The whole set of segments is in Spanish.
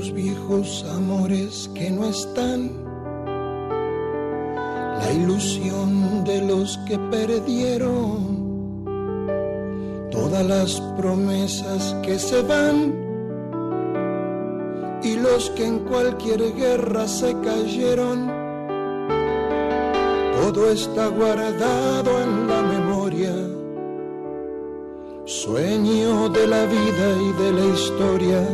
los viejos amores que no están, la ilusión de los que perdieron, todas las promesas que se van y los que en cualquier guerra se cayeron. Todo está guardado en la memoria, sueño de la vida y de la historia,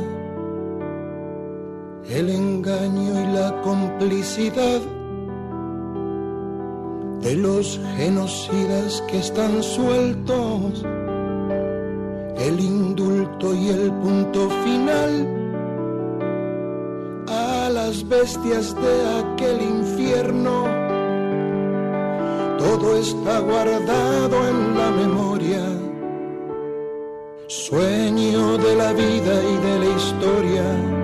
el engaño y la complicidad de los genocidas que están sueltos, el indulto y el punto final a las bestias de aquel infierno. Todo está guardado en la memoria, sueño de la vida y de la historia.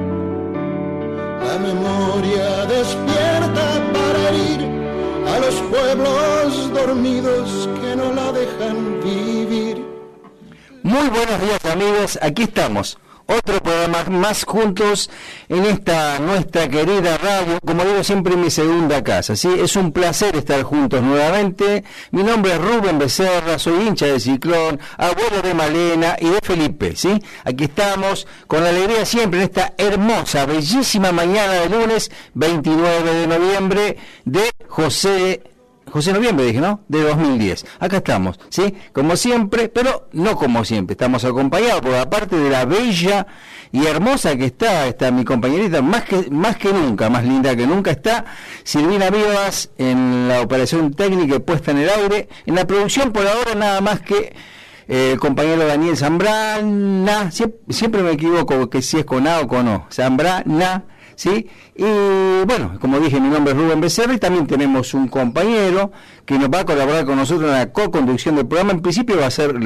La memoria despierta para herir a los pueblos dormidos que no la dejan vivir. Muy buenos días, amigos, aquí estamos. Otro programa más juntos en esta nuestra querida radio, como digo siempre, mi segunda casa, ¿sí? Es un placer estar juntos nuevamente. Mi nombre es Rubén Becerra, soy hincha de Ciclón, abuelo de Malena y de Felipe, ¿sí? Aquí estamos con alegría siempre en esta hermosa, bellísima mañana de lunes 29 de noviembre de José Noviembre, dije, ¿no? De 2010. Acá estamos, ¿sí? Como siempre, pero no como siempre. Estamos acompañados por la parte de la bella y hermosa que está mi compañerita, más que nunca, más linda que nunca, está Silvina Vivas en la operación técnica y puesta en el aire. En la producción, por ahora, nada más que el compañero Daniel Zambrana. Siempre me equivoco que si es con A o con O. Zambrana. ¿Sí? Y bueno, como dije, mi nombre es Rubén Becerra y también tenemos un compañero que nos va a colaborar con nosotros en la co-conducción del programa. En principio va a ser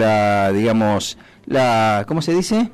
¿cómo se dice?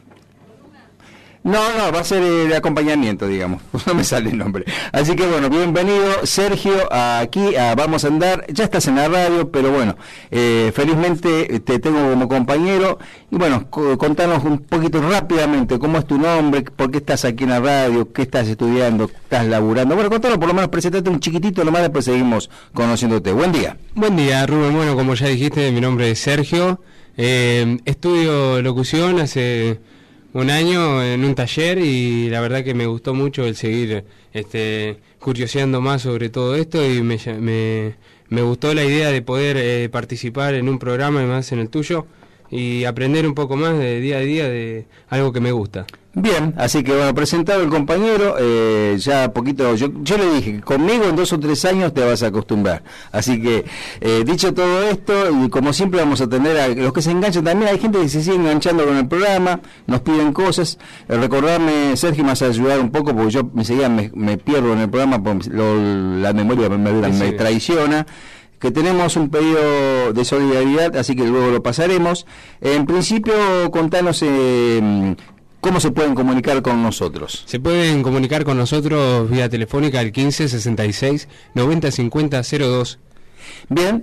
No, va a ser el acompañamiento, digamos, no me sale el nombre. Así que bueno, bienvenido Sergio, aquí vamos a andar, ya estás en la radio, pero bueno, felizmente te tengo como compañero. Y bueno, contanos un poquito rápidamente cómo es tu nombre, por qué estás aquí en la radio, qué estás estudiando, estás laburando. Bueno, contanos, por lo menos presentate un chiquitito nomás, después seguimos conociéndote. Buen día. Buen día, Rubén. Bueno, como ya dijiste, mi nombre es Sergio, estudio locución hace un año en un taller y la verdad que me gustó mucho el seguir curioseando más sobre todo esto y me gustó la idea de poder participar en un programa, además en el tuyo, y aprender un poco más de día a día de algo que me gusta. Bien, así que bueno, presentado el compañero, ya poquito, yo le dije que conmigo en 2 o 3 años te vas a acostumbrar. Así que, dicho todo esto, y como siempre vamos a tener a los que se enganchan también, hay gente que se sigue enganchando con el programa, nos piden cosas. Recordarme, Sergio, me vas a ayudar un poco, porque yo enseguida me pierdo en el programa, porque la memoria me traiciona. Que tenemos un pedido de solidaridad, así que luego lo pasaremos. En principio, contanos cómo se pueden comunicar con nosotros. Se pueden comunicar con nosotros vía telefónica al 15 66 90 50 02. Bien,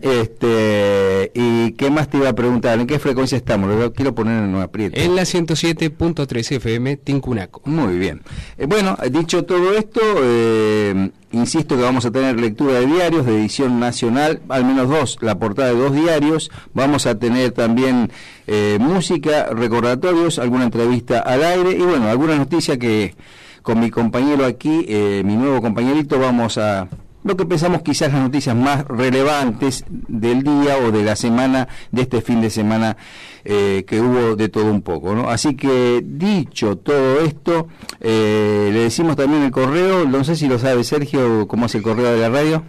¿y qué más te iba a preguntar? ¿En qué frecuencia estamos? Lo quiero poner en un aprieto. En la 107.3 FM Tincunaco. Muy bien. Bueno, dicho todo esto, insisto que vamos a tener lectura de diarios de edición nacional, al menos 2, la portada de 2 diarios. Vamos a tener también música, recordatorios, alguna entrevista al aire y bueno, alguna noticia que con mi compañero aquí, mi nuevo compañerito, vamos a lo que pensamos quizás las noticias más relevantes del día o de la semana, de este fin de semana, que hubo de todo un poco, ¿no? Así que, dicho todo esto, le decimos también el correo, no sé si lo sabe Sergio, ¿cómo es el correo de la radio?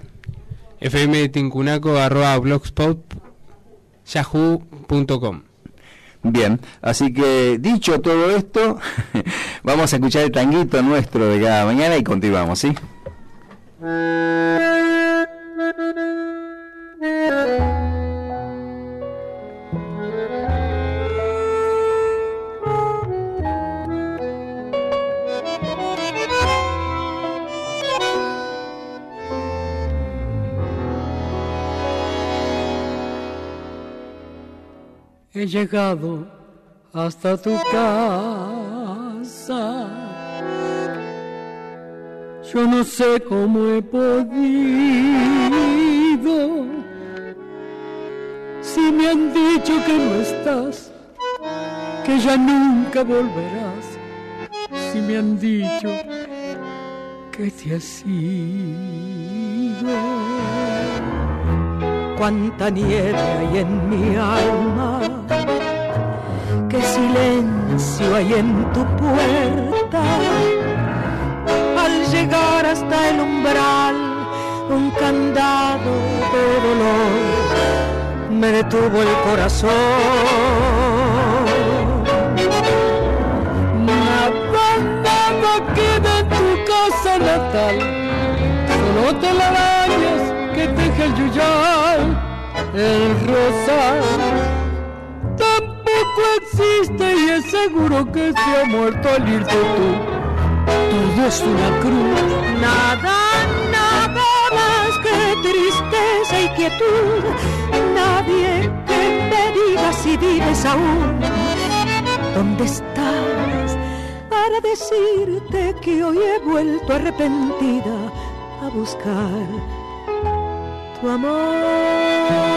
fmtincunaco@blogspot.yahoo.com. Bien, así que dicho todo esto, vamos a escuchar el tanguito nuestro de cada mañana y continuamos, ¿sí? He llegado hasta tu casa Yo no sé cómo he podido, si me han dicho que no estás, que ya nunca volverás, si me han dicho que te has ido. Cuánta nieve hay en mi alma, qué silencio hay en tu puerta. Al llegar hasta el umbral, un candado de dolor me detuvo el corazón. Nada queda en tu casa natal, solo telarañas que teje el yuyal, el rosal. Tampoco existe y es seguro que se ha muerto al irte tú. Todo es una cruz, nada más que tristeza y quietud. Nadie que me diga si vives aún. ¿Dónde estás para decirte que hoy he vuelto arrepentida a buscar tu amor?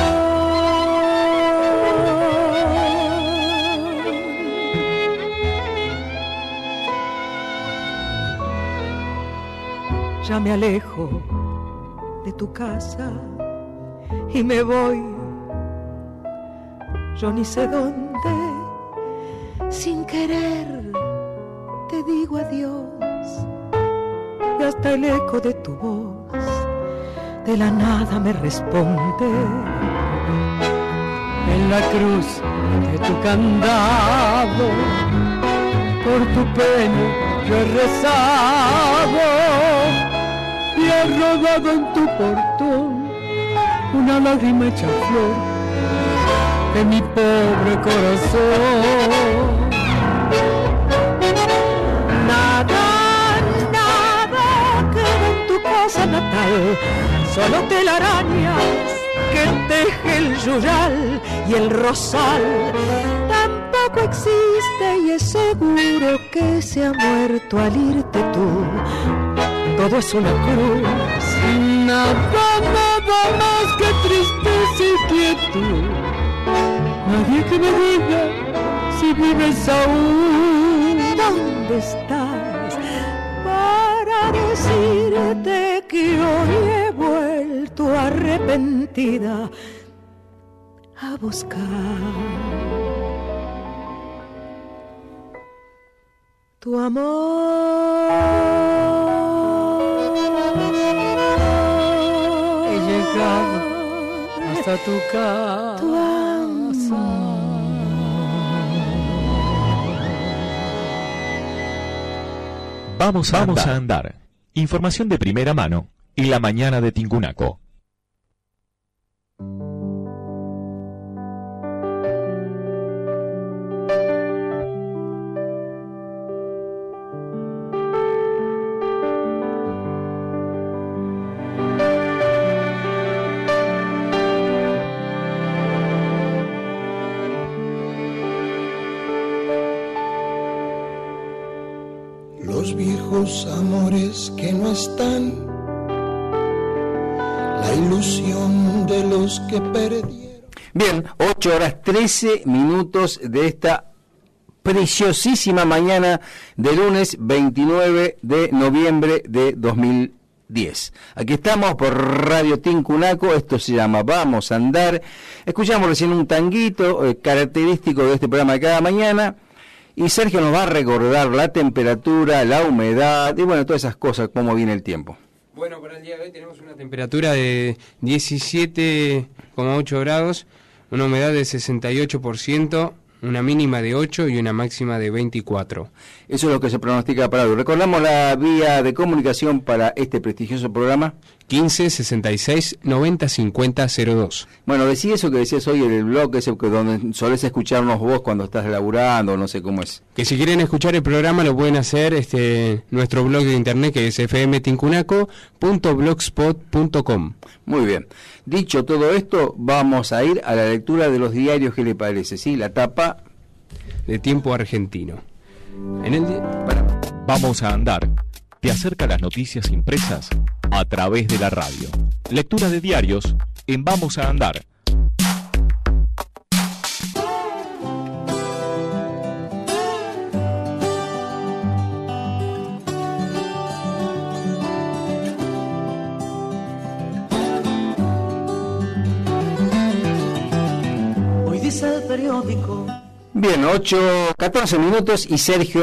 Ya me alejo de tu casa y me voy, yo ni sé dónde, sin querer te digo adiós, y hasta el eco de tu voz de la nada me responde. En la cruz de tu candado, por tu pena yo he rezado, y he rodado en tu portón una lágrima hecha flor de mi pobre corazón. Nada queda en tu casa natal, solo telarañas que teje el yuyal y el rosal. Tampoco existe y es seguro que se ha muerto al irte tú. Todo es una cruz, nada más que tristeza y quietud. Nadie que me diga si vives aún. ¿Dónde estás para decirte que hoy he vuelto arrepentida a buscar tu amor? He llegado hasta tu casa. Vamos a andar. Información de primera mano y la mañana de Tincunaco. Los viejos amores que no están, la ilusión de los que perdieron. Bien, 8 horas 13 minutos de esta preciosísima mañana de lunes 29 de noviembre de 2010. Aquí estamos por Radio Tincunaco, esto se llama Vamos a Andar. Escuchamos recién un tanguito característico de este programa de cada mañana. Y Sergio nos va a recordar la temperatura, la humedad y bueno, todas esas cosas, cómo viene el tiempo. Bueno, para el día de hoy tenemos una temperatura de 17,8 grados, una humedad de 68%, una mínima de 8 y una máxima de 24. Eso es lo que se pronostica para hoy. Recordamos la vía de comunicación para este prestigioso programa. 15 66 90 50 02. Bueno, decí eso que decías hoy en el blog, ese que donde solés escucharnos vos cuando estás laburando, no sé cómo es. Que si quieren escuchar el programa lo pueden hacer nuestro blog de internet, que es fmtincunaco.blogspot.com. Muy bien. Dicho todo esto, vamos a ir a la lectura de los diarios. ¿Qué le parece? ¿Sí? La tapa de Tiempo Argentino. Vamos a andar. te acerca las noticias impresas a través de la radio. Lectura de diarios en Vamos a Andar. Hoy dice el periódico. Bien, 8:14 minutos y Sergio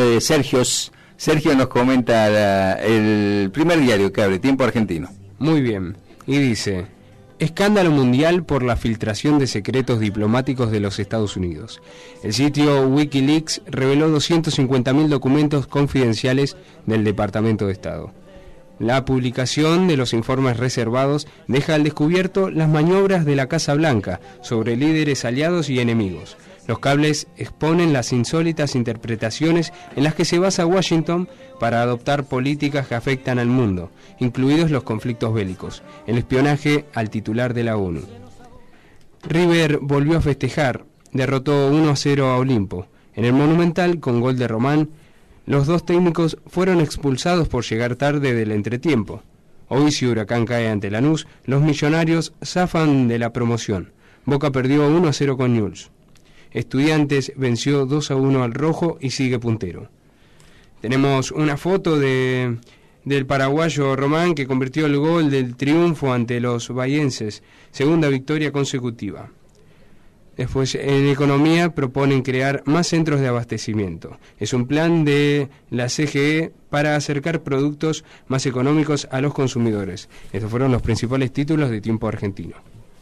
nos comenta el primer diario que abre, Tiempo Argentino. Muy bien, y dice: escándalo mundial por la filtración de secretos diplomáticos de los Estados Unidos. El sitio Wikileaks reveló 250.000 documentos confidenciales del Departamento de Estado. La publicación de los informes reservados deja al descubierto las maniobras de la Casa Blanca sobre líderes aliados y enemigos. Los cables exponen las insólitas interpretaciones en las que se basa Washington para adoptar políticas que afectan al mundo, incluidos los conflictos bélicos, el espionaje al titular de la ONU. River volvió a festejar, derrotó 1-0 a Olimpo. En el Monumental, con gol de Román, los dos técnicos fueron expulsados por llegar tarde del entretiempo. Hoy, si Huracán cae ante Lanús, los millonarios zafan de la promoción. Boca perdió 1-0 con Newell's. Estudiantes venció 2-1 al Rojo y sigue puntero. Tenemos una foto del paraguayo Román, que convirtió el gol del triunfo ante los bahienses, segunda victoria consecutiva. Después, en economía, proponen crear más centros de abastecimiento. Es un plan de la CGE para acercar productos más económicos a los consumidores. Estos fueron los principales títulos de Tiempo Argentino.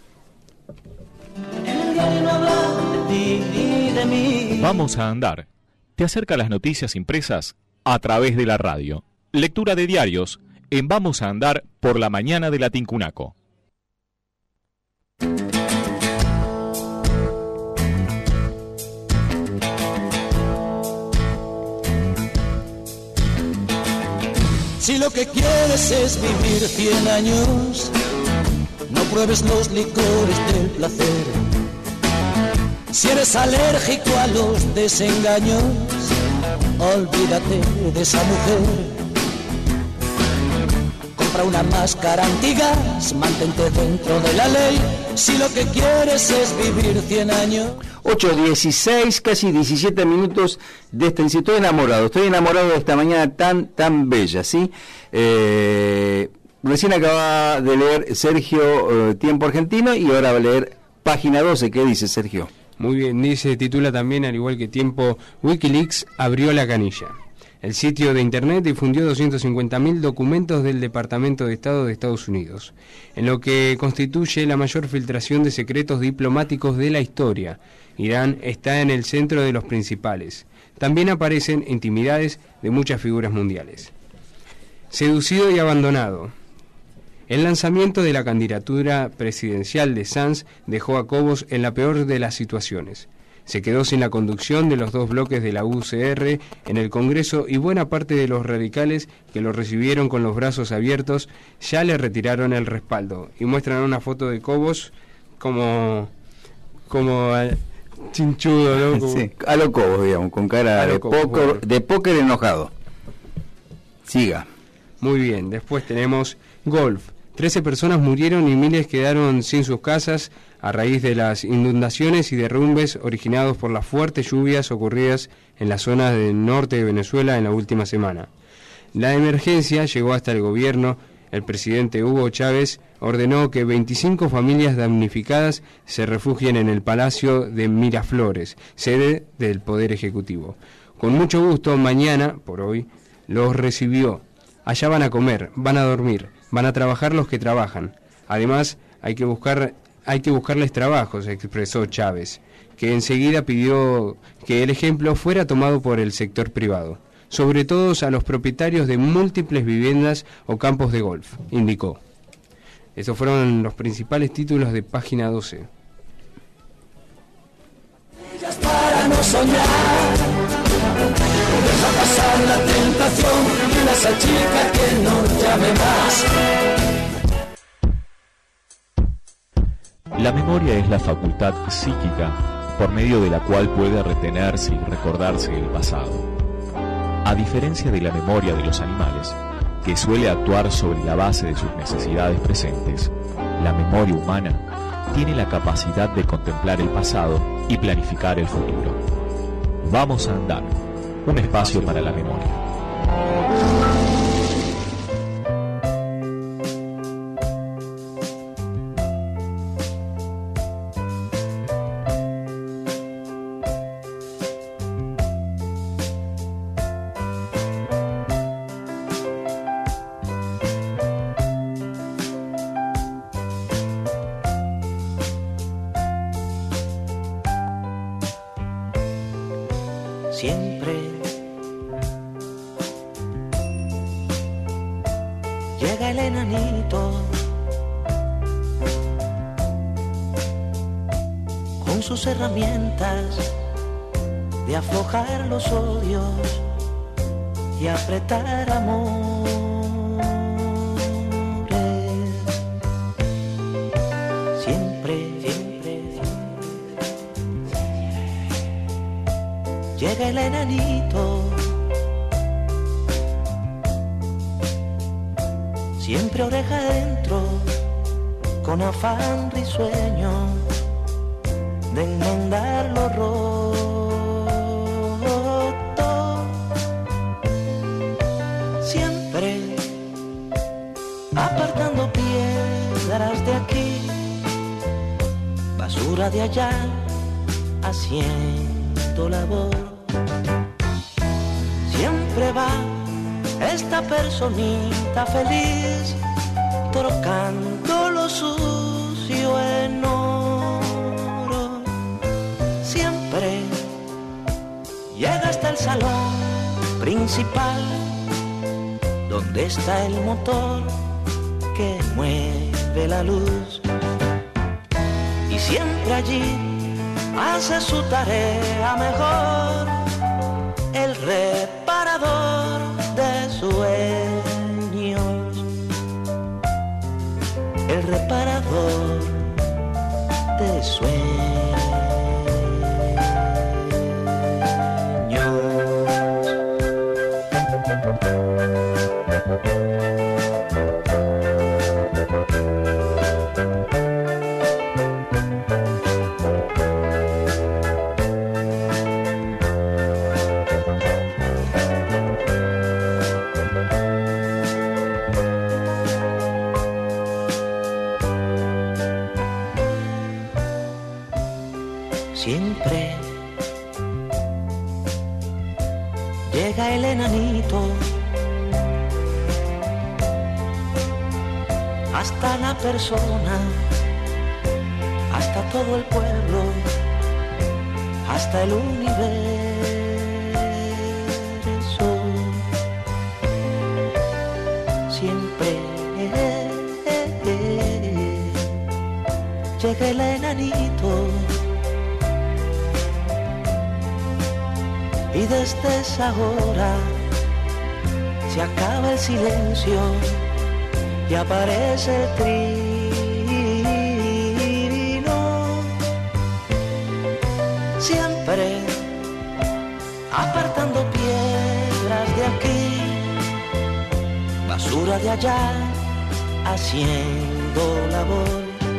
Vamos a Andar. Te acerca las noticias impresas a través de la radio. Lectura de diarios en Vamos a Andar por la mañana de la Tincunaco. Si lo que quieres es vivir 100 años, no pruebes los licores del placer. Si eres alérgico a los desengaños, olvídate de esa mujer. Compra una máscara antigas, mantente dentro de la ley. Si lo que quieres es vivir 100 años. 8:16, casi 17 minutos de esta. Estoy enamorado de esta mañana tan bella, ¿sí? Recién acaba de leer Sergio Tiempo Argentino y ahora va a leer página 12. ¿Qué dice, Sergio? Muy bien, titula también, al igual que Tiempo, Wikileaks abrió la canilla. El sitio de internet difundió 250.000 documentos del Departamento de Estado de Estados Unidos, en lo que constituye la mayor filtración de secretos diplomáticos de la historia. Irán está en el centro de los principales. También aparecen intimidades de muchas figuras mundiales. Seducido y abandonado. El lanzamiento de la candidatura presidencial de Sanz dejó a Cobos en la peor de las situaciones. Se quedó sin la conducción de los dos bloques de la UCR en el Congreso y buena parte de los radicales que lo recibieron con los brazos abiertos ya le retiraron el respaldo y muestran una foto de Cobos como chinchudo, ¿no? Sí, a lo Cobos, digamos, con cara de póker enojado. Siga. Muy bien, después tenemos golf. 13 personas murieron y miles quedaron sin sus casas a raíz de las inundaciones y derrumbes originados por las fuertes lluvias ocurridas en las zonas del norte de Venezuela en la última semana. La emergencia llegó hasta el gobierno. El presidente Hugo Chávez ordenó que 25 familias damnificadas se refugien en el Palacio de Miraflores, sede del Poder Ejecutivo. Con mucho gusto, mañana, por hoy, los recibió. Allá van a comer, van a dormir, van a trabajar los que trabajan. Además, hay que buscarles trabajos, expresó Chávez, que enseguida pidió que el ejemplo fuera tomado por el sector privado, sobre todo a los propietarios de múltiples viviendas o campos de golf, indicó. Estos fueron los principales títulos de página 12. Para no soñar, deja pasar la tentación de esa chica que no llame más. La memoria es la facultad psíquica por medio de la cual puede retenerse y recordarse el pasado. A diferencia de la memoria de los animales, que suele actuar sobre la base de sus necesidades presentes, la memoria humana tiene la capacidad de contemplar el pasado y planificar el futuro. Vamos a andar, un espacio para la memoria. Siempre llega el enanito con sus herramientas de aflojar los odios y apretar amores. Llega el enanito, siempre oreja adentro, con afán risueño de enmendar lo roto. Siempre apartando piedras de aquí, basura de allá, haciendo labor. Siempre va esta personita feliz, trocando lo sucio en oro. Siempre llega hasta el salón principal, donde está el motor que mueve la luz. Y siempre allí hace su tarea mejor, el reparador de sueños, el reparador de sueños. Siempre llega el enanito hasta la persona, hasta todo el pueblo, hasta el universo. Siempre llega el enanito, y desde esa hora se acaba el silencio y aparece el trino. Siempre apartando piedras de aquí, basura de allá, haciendo labor.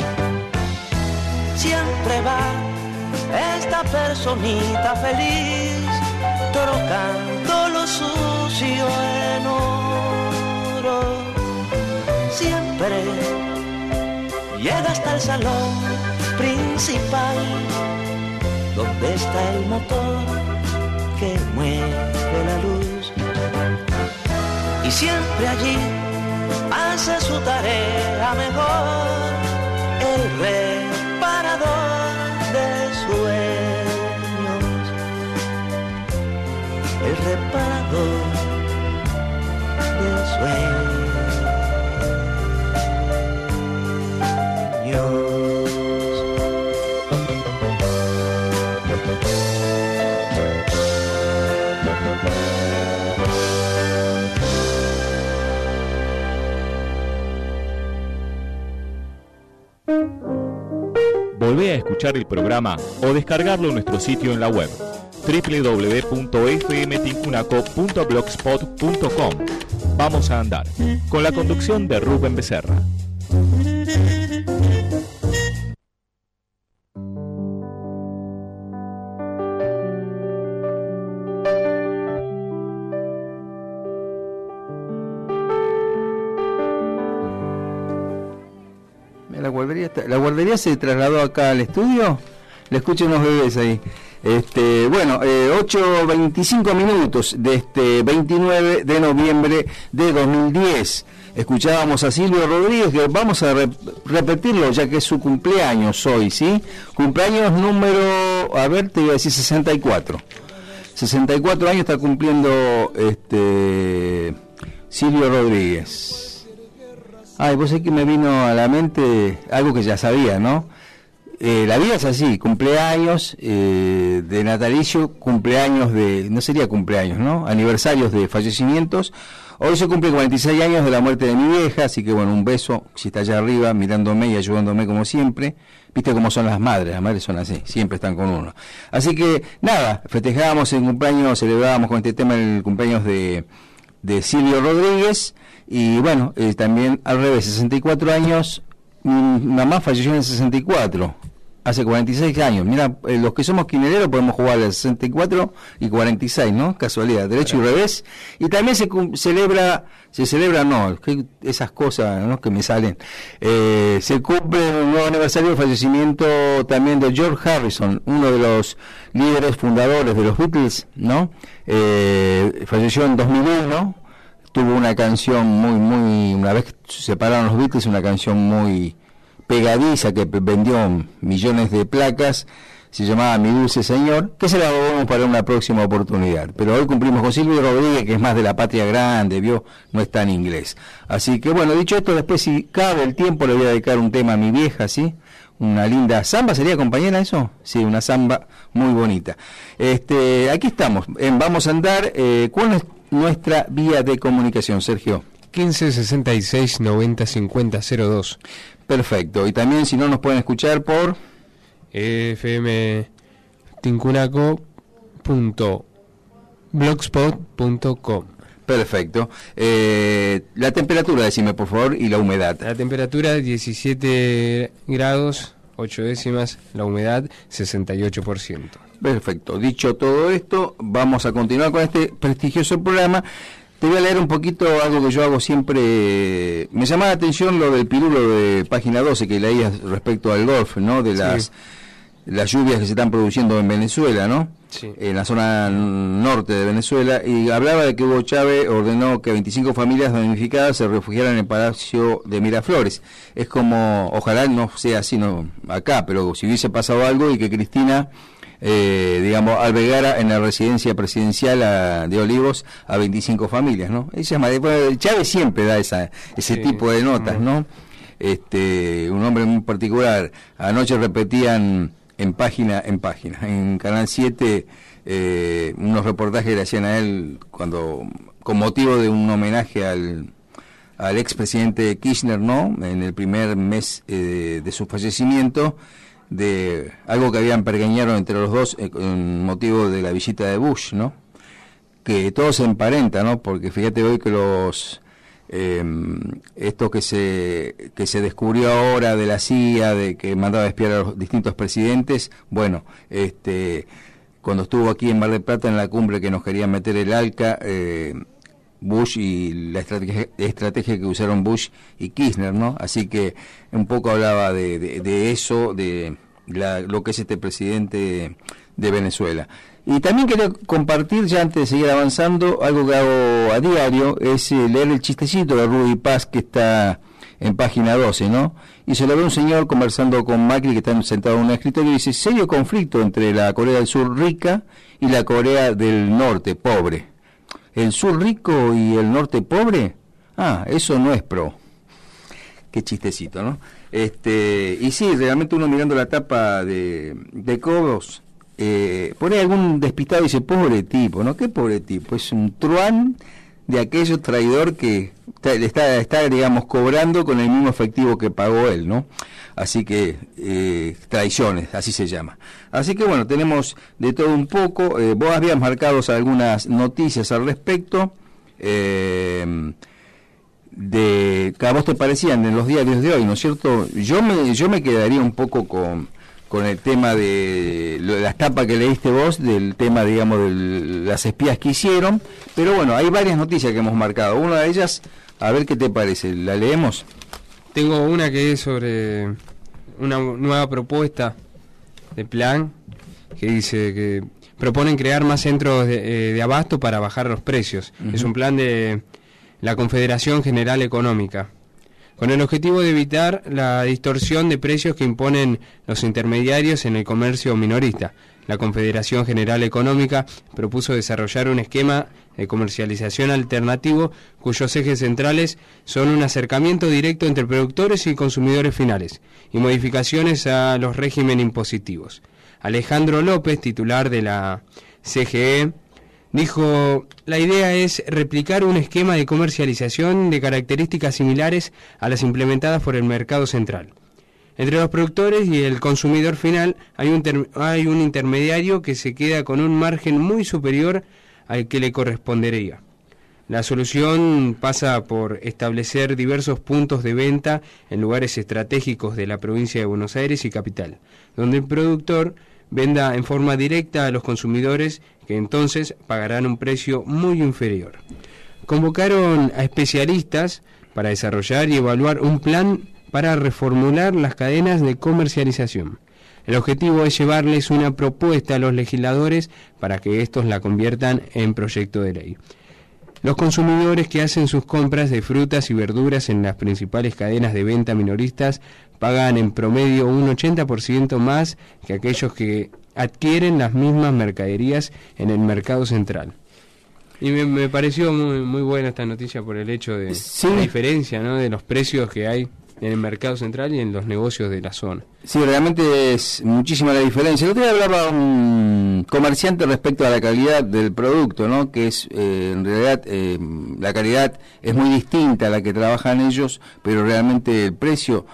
Siempre va esta personita feliz, trocando lo sucio en oro. Siempre llega hasta el salón principal, donde está el motor que mueve la luz. Y siempre allí hace su tarea mejor, el reparador de sueños, el reparador de sueños. Volvé a escuchar el programa o descargarlo en nuestro sitio en la web www.fmtincunaco.blogspot.com. Vamos a andar, con la conducción de Rubén Becerra. La guardería se trasladó acá al estudio. Le escucho unos bebés ahí. Bueno, 8:25 minutos de este 29 de noviembre de 2010. Escuchábamos a Silvio Rodríguez, que vamos a repetirlo ya que es su cumpleaños hoy, ¿sí? Cumpleaños número, a ver, te iba a decir 64. 64 años está cumpliendo Silvio Rodríguez. Ay, vos sé que me vino a la mente algo que ya sabía, ¿no? La vida es así, cumpleaños de natalicio, cumpleaños de, no sería cumpleaños, ¿no? Aniversarios de fallecimientos. Hoy se cumple 46 años de la muerte de mi vieja, así que bueno, un beso, si está allá arriba, mirándome y ayudándome como siempre. Viste cómo son las madres son así, siempre están con uno. Así que nada, festejábamos el cumpleaños, celebrábamos con este tema el cumpleaños de Silvio Rodríguez. Y bueno, también al revés, 64 años, mi mamá falleció en el 64, hace 46 años. Mira, los que somos quinereros podemos jugar al 64 y 46, ¿no? Casualidad, derecho y revés. Y también se celebra, no, esas cosas, ¿no?, que me salen. Se cumple un nuevo aniversario del fallecimiento también de George Harrison, uno de los líderes fundadores de los Beatles, ¿no? Falleció en 2001. Tuvo una canción una vez que se separaron los Beatles, una canción muy pegadiza que vendió millones de placas, se llamaba Mi Dulce Señor, que se la vamos para una próxima oportunidad. Pero hoy cumplimos con Silvio Rodríguez, que es más de la patria grande, no está en inglés. Así que bueno, dicho esto, después si cabe el tiempo le voy a dedicar un tema a mi vieja, ¿sí? Una linda samba, ¿sería, compañera, eso? Sí, una samba muy bonita. Aquí estamos, vamos a andar, ¿cuál es nuestra vía de comunicación, Sergio? 15 66 90 50 02. Perfecto. Y también, si no, nos pueden escuchar por fmtincunaco.blogspot.com. Perfecto. La temperatura, decime por favor, y la humedad. La temperatura 17 grados 8 décimas, la humedad 68%. Perfecto. Dicho todo esto, vamos a continuar con este prestigioso programa. Te voy a leer un poquito algo que yo hago siempre. Me llama la atención lo del pirulo de página 12 que leías respecto al golf, ¿no? De las lluvias que se están produciendo en Venezuela, ¿no? Sí. En la zona norte de Venezuela, y hablaba de que Hugo Chávez ordenó que 25 familias damnificadas se refugiaran en el Palacio de Miraflores. Es como, ojalá no sea así, no acá, pero si hubiese pasado algo y que Cristina albergara en la residencia presidencial de Olivos a 25 familias, ¿no? Chávez siempre da ese tipo de notas, ¿no? Un hombre muy particular. Anoche repetían en página, en Canal 7, unos reportajes que le hacían a él con motivo de un homenaje al expresidente Kirchner, ¿no? En el primer mes de su fallecimiento, de algo que habían pergeñado entre los dos con motivo de la visita de Bush, ¿no? Que todo se emparenta, ¿no? Porque fíjate hoy que esto que se descubrió ahora de la CIA, de que mandaba espiar a los distintos presidentes, bueno, cuando estuvo aquí en Mar del Plata en la cumbre que nos querían meter el ALCA, Bush y la estrategia que usaron Bush y Kirchner, ¿no? Así que un poco hablaba de eso, de lo que es este presidente de Venezuela. Y también quería compartir, ya antes de seguir avanzando, algo que hago a diario, es leer el chistecito de Rudy Paz que está en página 12, ¿no? Y se lo ve un señor conversando con Macri, que está sentado en un escritorio, y dice: serio conflicto entre la Corea del Sur rica y la Corea del Norte pobre. ¿El sur rico y el norte pobre? Eso no es pro. Qué chistecito, ¿no? Y sí, realmente uno mirando la tapa de Cobos, por ahí algún despistado dice: pobre tipo, ¿no? ¿Qué pobre tipo? Es un truán de aquello traidor que está digamos, cobrando con el mismo efectivo que pagó él, ¿no? Así que, traiciones, así se llama. Así que bueno, tenemos de todo un poco. Vos habías marcado algunas noticias al respecto, que a vos te parecían en los diarios de hoy, ¿no es cierto? Yo me quedaría un poco con el tema de la estampa que leíste vos, del tema, digamos, de las espías que hicieron, pero bueno, hay varias noticias que hemos marcado. Una de ellas, a ver qué te parece, ¿la leemos? Tengo una que es sobre una nueva propuesta de plan que dice que proponen crear más centros de abasto para bajar los precios. Es un plan de la Confederación General Económica, con el objetivo de evitar la distorsión de precios que imponen los intermediarios en el comercio minorista. La Confederación General Económica propuso desarrollar un esquema de comercialización alternativo cuyos ejes centrales son un acercamiento directo entre productores y consumidores finales y modificaciones a los regímenes impositivos. Alejandro López, titular de la CGE, dijo: la idea es replicar un esquema de comercialización de características similares a las implementadas por el mercado central. Entre los productores y el consumidor final hay un intermediario que se queda con un margen muy superior al que le correspondería. La solución pasa por establecer diversos puntos de venta en lugares estratégicos de la provincia de Buenos Aires y Capital, donde el productor venda en forma directa a los consumidores, que entonces pagarán un precio muy inferior. Convocaron a especialistas para desarrollar y evaluar un plan para reformular las cadenas de comercialización. El objetivo es llevarles una propuesta a los legisladores para que estos la conviertan en proyecto de ley. Los consumidores que hacen sus compras de frutas y verduras en las principales cadenas de venta minoristas pagan en promedio un 80% más que aquellos que adquieren las mismas mercaderías en el mercado central. Y me pareció muy buena esta noticia por el hecho de la diferencia, ¿no?, de los precios que hay en el mercado central y en los negocios de la zona. Sí, realmente es muchísima la diferencia. El otro día hablaba un comerciante respecto a la calidad del producto, ¿no? Que es, en realidad, la calidad es muy distinta a la que trabajan ellos, pero realmente el precio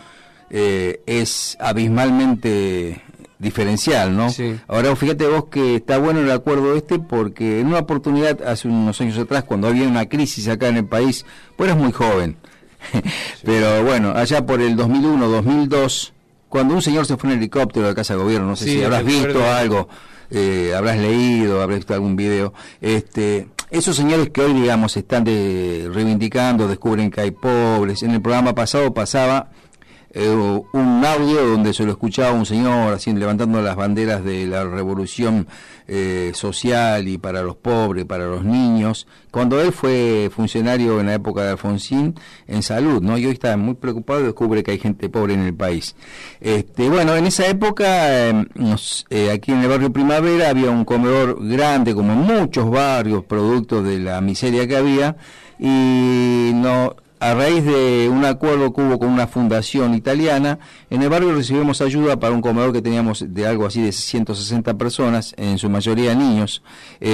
es abismalmente diferencial, ¿no? Sí. Ahora, fíjate vos que está bueno el acuerdo porque en una oportunidad, hace unos años atrás, cuando había una crisis acá en el país, vos eras muy joven, pero bueno, allá por el 2001, 2002, cuando un señor se fue en helicóptero de Casa de Gobierno, no sé si habrás visto algo, habrás leído, habrás visto algún video, esos señores que hoy, digamos, están reivindicando, descubren que hay pobres. En el programa pasado pasaba un audio donde se lo escuchaba un señor así levantando las banderas de la revolución social y para los pobres, para los niños, cuando él fue funcionario en la época de Alfonsín en salud, ¿no? Y hoy está muy preocupado y descubre que hay gente pobre en el país. Bueno, en esa época aquí en el barrio Primavera había un comedor grande, como en muchos barrios, producto de la miseria que había, y a raíz de un acuerdo que hubo con una fundación italiana, en el barrio recibimos ayuda para un comedor que teníamos de algo así de 160 personas, en su mayoría niños,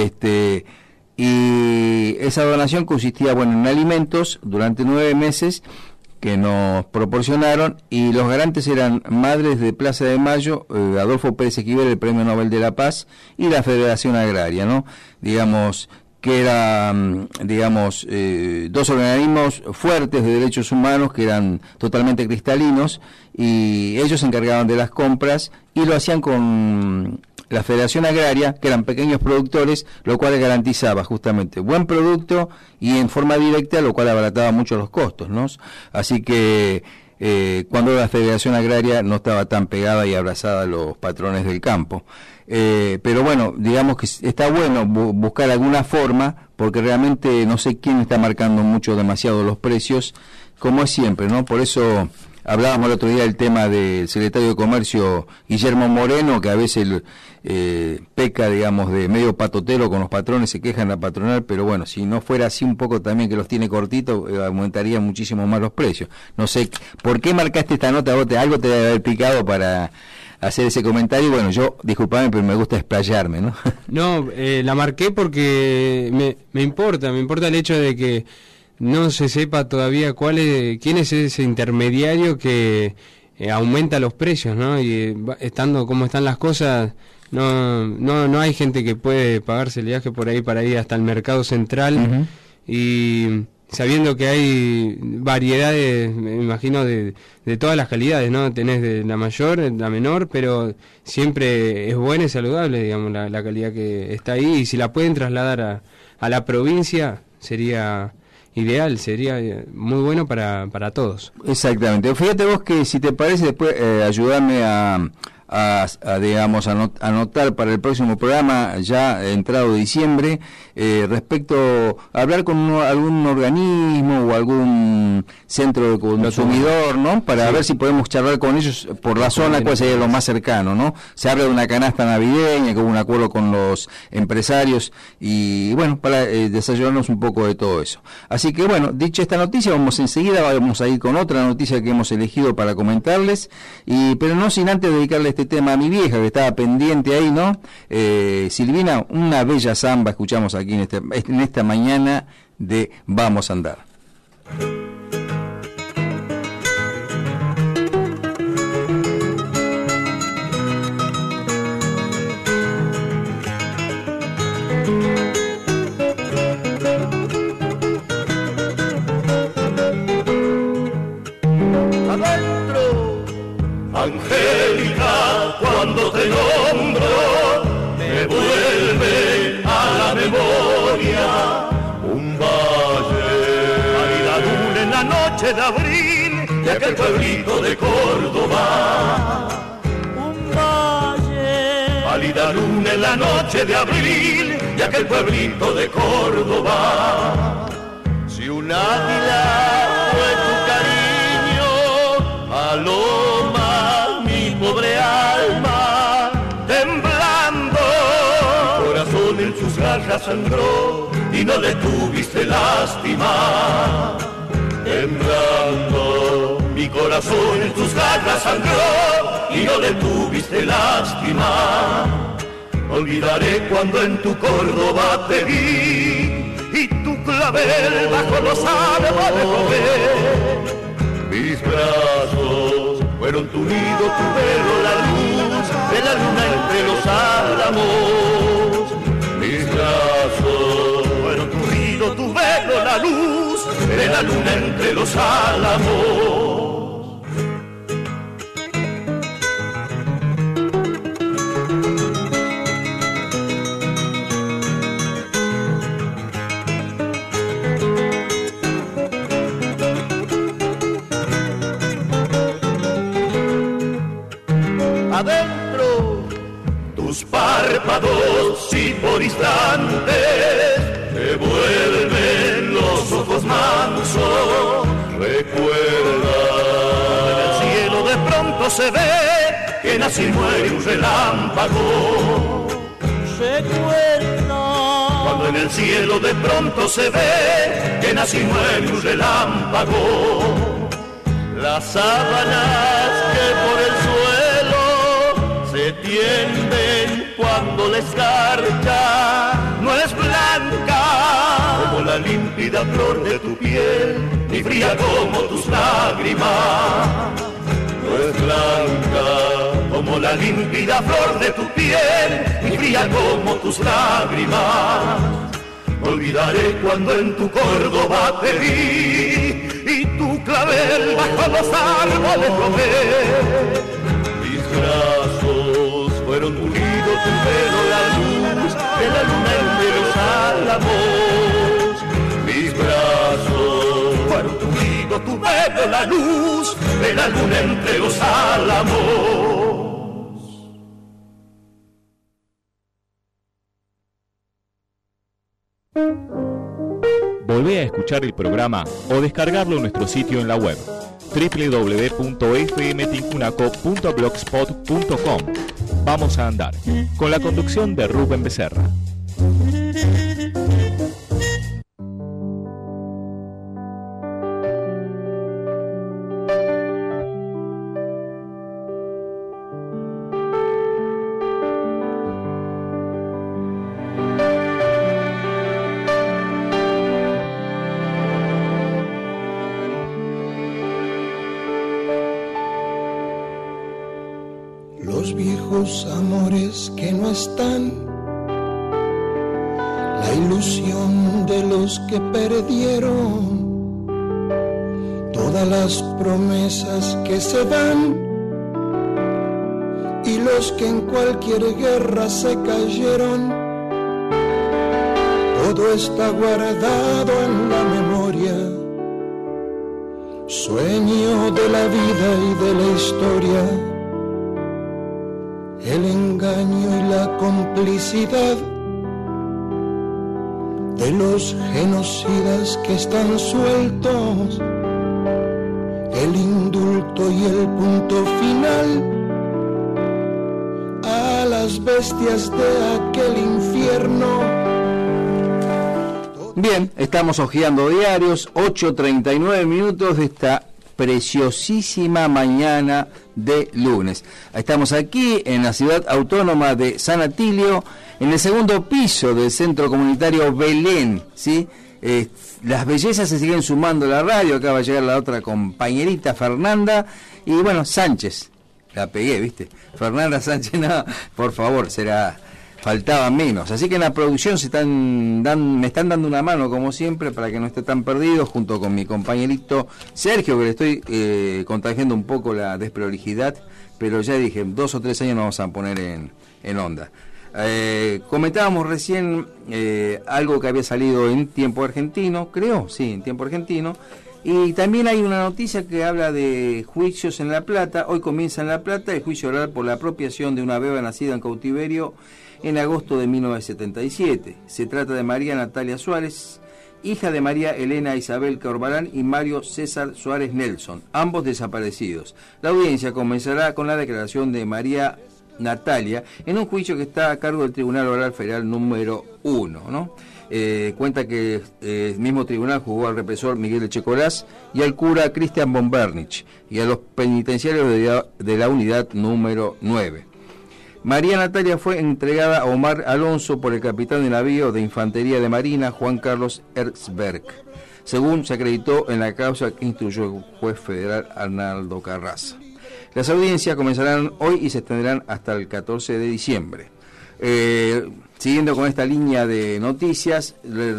y esa donación consistía, en alimentos durante 9 meses que nos proporcionaron, y los garantes eran Madres de Plaza de Mayo, Adolfo Pérez Esquivel, el Premio Nobel de la Paz, y la Federación Agraria, ¿no? Digamos que eran, dos organismos fuertes de derechos humanos que eran totalmente cristalinos, y ellos se encargaban de las compras y lo hacían con la Federación Agraria, que eran pequeños productores, lo cual garantizaba justamente buen producto y en forma directa, lo cual abarataba mucho los costos, ¿no? Así que cuando la Federación Agraria no estaba tan pegada y abrazada a los patrones del campo. Pero bueno, digamos que está bueno buscar alguna forma, porque realmente no sé quién está marcando demasiado los precios, como es siempre, ¿no? Por eso hablábamos el otro día del tema del secretario de Comercio, Guillermo Moreno, que a veces peca, digamos, de medio patotero con los patrones, se quejan la patronal, pero bueno, si no fuera así un poco también, que los tiene cortitos, aumentaría muchísimo más los precios. No sé, ¿por qué marcaste esta nota? Algo te debe haber picado para hacer ese comentario. Bueno, yo, disculpame, pero me gusta explayarme, ¿no? No, la marqué porque me importa el hecho de que no se sepa todavía quién es ese intermediario que aumenta los precios, ¿no? Y estando como están las cosas, no hay gente que puede pagarse el viaje por ahí para ir hasta el mercado central. Y sabiendo que hay variedades, me imagino, de todas las calidades, ¿no? Tenés de la mayor, la menor, pero siempre es buena y saludable, digamos, la calidad que está ahí. Y si la pueden trasladar a la provincia, sería ideal, sería muy bueno para todos. Exactamente. Fíjate vos que, si te parece, después ayudarme a digamos, anotar para el próximo programa, ya entrado diciembre, respecto a hablar con algún organismo o algún centro de consumidor, ¿no? Para ver si podemos charlar con ellos por la zona, cuál sería lo más cercano, ¿no? Se habla de una canasta navideña, que hubo un acuerdo con los empresarios, y bueno, para desayunarnos un poco de todo eso. Así que bueno, dicha esta noticia, vamos a ir con otra noticia que hemos elegido para comentarles, pero no sin antes dedicarle este tema a mi vieja, que estaba pendiente ahí, ¿no? Silvina, una bella samba escuchamos aquí en esta mañana de Vamos a Andar. Angélica, cuando te nombro, me vuelve a la memoria un valle. Pálida luna en la noche de abril de aquel pueblito de Córdoba. Un valle. Pálida luna en la noche de abril de aquel pueblito de Córdoba. Si un águila fue tu cariño, paloma, mi pobre alma, temblando, mi corazón en sus garras sangró y no le tuviste lástima. Temblando, mi corazón en tus garras sangró y no le tuviste lástima. Olvidaré cuando en tu Córdoba te vi y tu clavel bajo los árboles robé. Mis brazos fueron tu nido, tu velo, la luz de la luna entre los álamos. Mis brazos fueron tu nido, tu velo, la luz de la luna entre los álamos. Adentro, tus párpados y por instantes te vuelven los ojos mansos. Recuerda, en el cielo de pronto se ve que nace y muere un relámpago. Recuerda, cuando en el cielo de pronto se ve que nace y muere un relámpago. Las sábanas que por el suelo se tienden cuando la escarcha no es blanca como la límpida flor de tu piel, ni fría como tus lágrimas. No es blanca como la límpida flor de tu piel, ni fría como tus lágrimas. Olvidaré cuando en tu Córdoba te vi y tu clavel bajo los árboles robé. Mis brazos fueron tu nido, tu pelo, la luz de la luna entre los álamos. Mis brazos fueron tu nido, tu pelo, la luz de la luna entre los álamos. Volvé a escuchar el programa o descargarlo en nuestro sitio en la web www.fmtincunaco.blogspot.com. Vamos a andar, con la conducción de Rubén Becerra. antiguos amores que no están, la ilusión de los que perdieron, todas las promesas que se van y los que en cualquier guerra se cayeron. Todo está guardado en la memoria, sueño de la vida y de la historia, el engaño y la complicidad de los genocidas que están sueltos, el indulto y el punto final a las bestias de aquel infierno. Bien, estamos hojeando diarios, 8:39 minutos de esta preciosísima mañana de lunes. Estamos aquí en la ciudad autónoma de San Atilio, en el segundo piso del Centro Comunitario Belén, ¿sí? Las bellezas se siguen sumando a la radio, acaba de llegar la otra compañerita Fernanda, y bueno, Sánchez, la pegué, ¿viste? Fernanda Sánchez, no, por favor, faltaba menos. Así que en la producción me están dando una mano, como siempre, para que no esté tan perdido, junto con mi compañerito Sergio, que le estoy contagiando un poco la desprolijidad, pero ya dije, 2 o 3 años nos vamos a poner en onda. Comentábamos recién algo que había salido en Tiempo Argentino, creo, sí, en Tiempo Argentino, y también hay una noticia que habla de juicios en La Plata. Hoy comienza en La Plata el juicio oral por la apropiación de una beba nacida en cautiverio en agosto de 1977. Se trata de María Natalia Suárez, hija de María Elena Isabel Corbalán y Mario César Suárez Nelson, ambos desaparecidos. La audiencia comenzará con la declaración de María Natalia en un juicio que está a cargo del Tribunal Oral Federal número 1, ¿no? Cuenta que el mismo tribunal juzgó al represor Miguel Echecolás y al cura Cristian von Bernich y a los penitenciarios de la unidad número 9. María Natalia fue entregada a Omar Alonso por el capitán de navío de Infantería de Marina Juan Carlos Erzberg, según se acreditó en la causa que instruyó el juez federal Arnaldo Carraza. Las audiencias comenzarán hoy y se extenderán hasta el 14 de diciembre. Siguiendo con esta línea de noticias,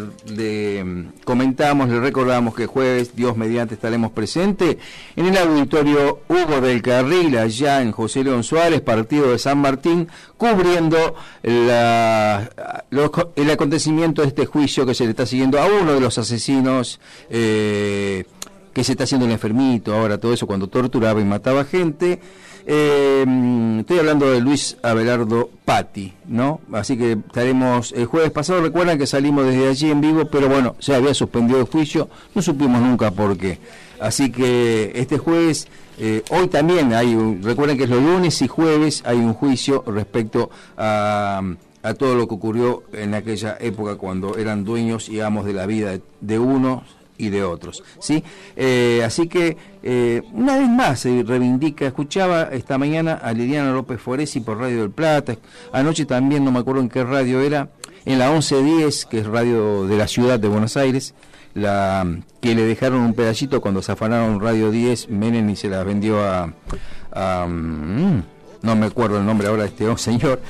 le recordamos que jueves, Dios mediante, estaremos presentes en el auditorio Hugo del Carril, allá en José León Suárez, partido de San Martín, cubriendo el acontecimiento de este juicio que se le está siguiendo a uno de los asesinos, que se está haciendo el enfermito ahora, todo eso, cuando torturaba y mataba gente. Estoy hablando de Luis Abelardo Patti, ¿no? Así que estaremos el jueves pasado. Recuerdan que salimos desde allí en vivo, pero bueno, se había suspendido el juicio, no supimos nunca por qué. Así que este jueves, hoy también recuerden que es los lunes y jueves hay un juicio respecto a todo lo que ocurrió en aquella época cuando eran dueños y amos de la vida de unos y de otros, ¿sí? Así que una vez más se reivindica. Escuchaba esta mañana a Liliana López Foresi por Radio del Plata, anoche también, no me acuerdo en qué radio era, en la 1110, que es radio de la ciudad de Buenos Aires, que le dejaron un pedacito cuando se afanaron Radio 10, Menem, y se la vendió no me acuerdo el nombre ahora de este señor,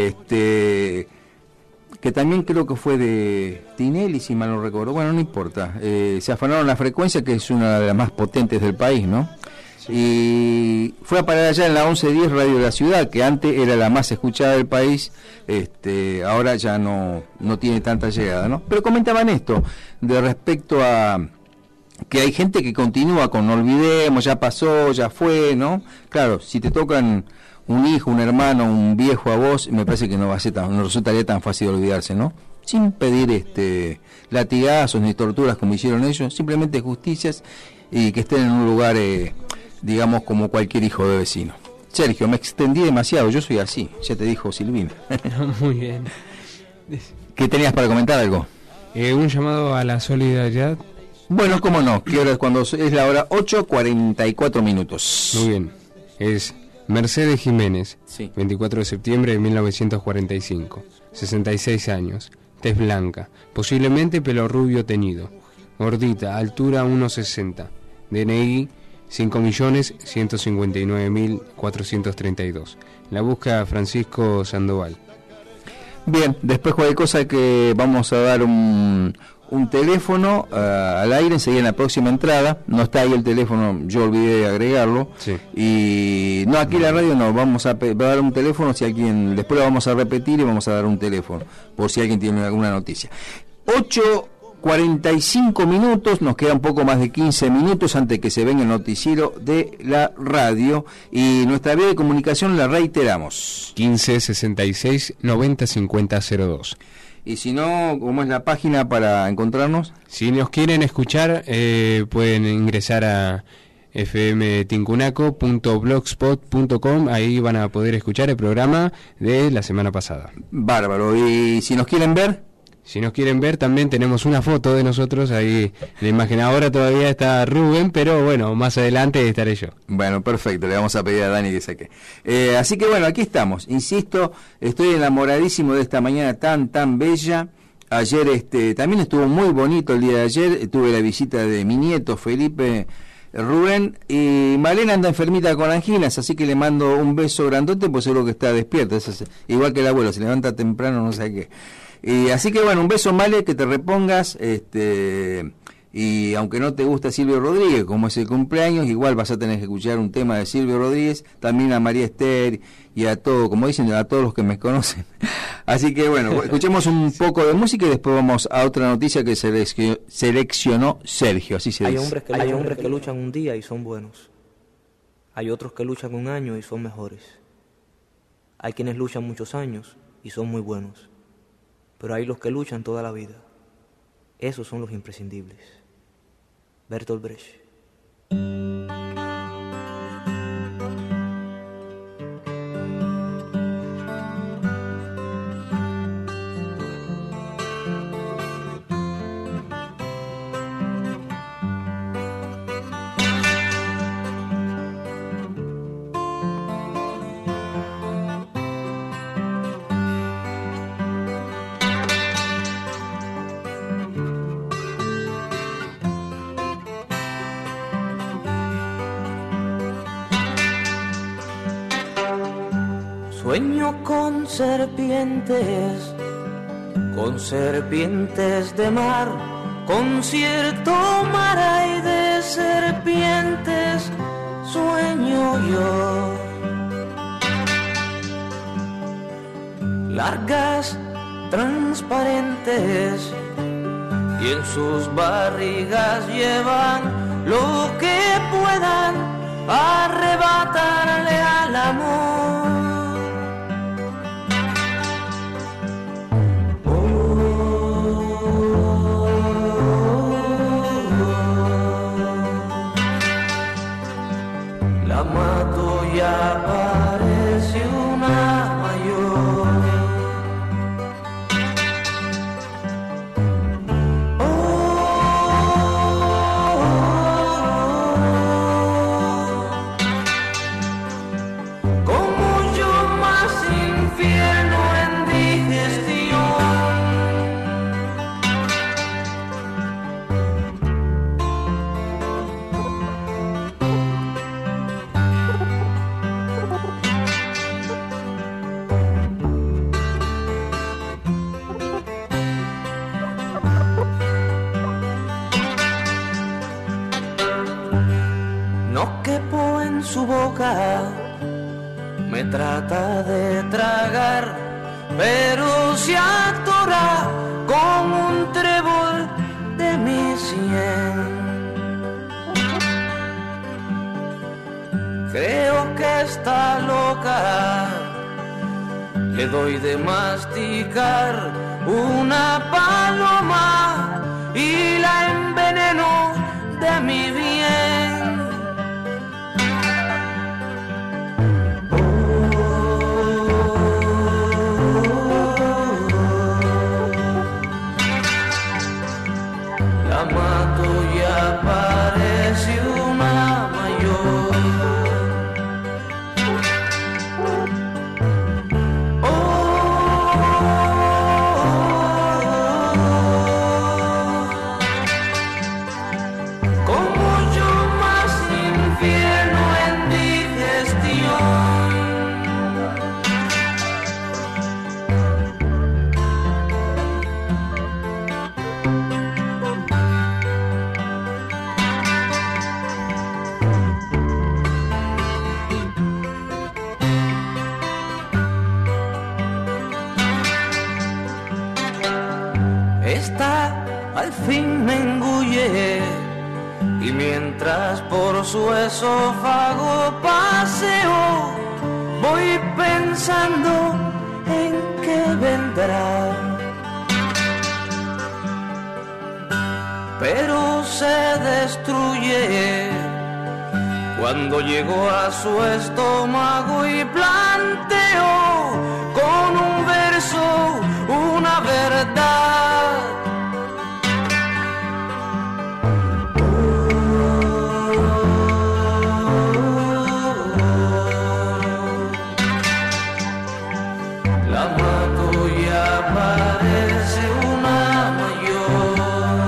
que también creo que fue de Tinelli, si mal no recuerdo. Bueno, no importa. Se afanaron la frecuencia, que es una de las más potentes del país, ¿no? Sí. Y fue a parar allá en la 1110 Radio de la Ciudad, que antes era la más escuchada del país, ahora ya no tiene tanta llegada, ¿no? Pero comentaban esto, de respecto a que hay gente que continúa con no olvidemos, ya pasó, ya fue, ¿no? Claro, si te tocan un hijo, un hermano, un viejo a vos, me parece que no resultaría tan fácil olvidarse, ¿no? Sin pedir latigazos ni torturas como hicieron ellos, simplemente justicias y que estén en un lugar, digamos, como cualquier hijo de vecino. Sergio, me extendí demasiado, yo soy así, ya te dijo Silvina. Muy bien. ¿Qué tenías para comentar algo? Un llamado a la solidaridad. Bueno, cómo no, ¿qué hora es cuando es la hora? 8:44 minutos. Muy bien, es Mercedes Jiménez, sí. 24 de septiembre de 1945, 66 años, tez blanca, posiblemente pelo rubio teñido, gordita, altura 1,60, DNI 5.159.432. La busca Francisco Sandoval. Bien, después cualquier cosa que vamos a dar un teléfono al aire enseguida en la próxima entrada. No está ahí el teléfono, yo olvidé agregarlo. Sí. Y no, aquí en la radio no, vamos a dar un teléfono si alguien, después lo vamos a repetir y vamos a dar un teléfono por si alguien tiene alguna noticia. 8:45 minutos, nos queda un poco más de 15 minutos antes que se venga el noticiero de la radio, y nuestra vía de comunicación la reiteramos: 15 66 90 50 02. Y si no, ¿cómo es la página para encontrarnos? Si nos quieren escuchar, pueden ingresar a fmtincunaco.blogspot.com. Ahí van a poder escuchar el programa de la semana pasada. Bárbaro. ¿Y si nos quieren ver? Si nos quieren ver, también tenemos una foto de nosotros ahí en la imagen. Ahora todavía está Rubén, pero bueno, más adelante estaré yo. Bueno, perfecto, le vamos a pedir a Dani que saque. Así que bueno, aquí estamos. Insisto, estoy enamoradísimo de esta mañana tan bella. Ayer también estuvo muy bonito el día de ayer. Tuve la visita de mi nieto Felipe Rubén, y Malena anda enfermita con anginas, así que le mando un beso grandote, pues seguro que está despierta. Es igual que el abuelo, se levanta temprano, no sé qué. Así que bueno, un beso, Male, que te repongas, y aunque no te gusta Silvio Rodríguez, como es el cumpleaños, igual vas a tener que escuchar un tema de Silvio Rodríguez, también a María Esther y a todo, como dicen, a todos los que me conocen. Así que bueno, escuchemos un poco de música y después vamos a otra noticia que seleccionó Sergio, así se dice. Hay hombres que luchan un día y son buenos. Hay otros que luchan un año y son mejores. Hay quienes luchan muchos años y son muy buenos. Pero hay los que luchan toda la vida. Esos son los imprescindibles. Bertolt Brecht. Sueño con serpientes de mar, con cierto mar hay de serpientes, sueño yo. Largas, transparentes, y en sus barrigas llevan lo que puedan arrebatarle al amor. La mato y aparece una mayor. Como yo más infierno en digestión. No quepo en su boca, me trata de tragar, pero se atora con un trébol de mi sien. Creo que está loca, le doy de masticar una paloma y la enveneno de mi bien. La mato y aparece una mayor. Como yo al fin me engulle, y mientras por su esófago paseo, voy pensando en qué vendrá. Pero se destruye cuando llegó a su estómago y planteó con un verso una verdad. La mato y aparece una mayor.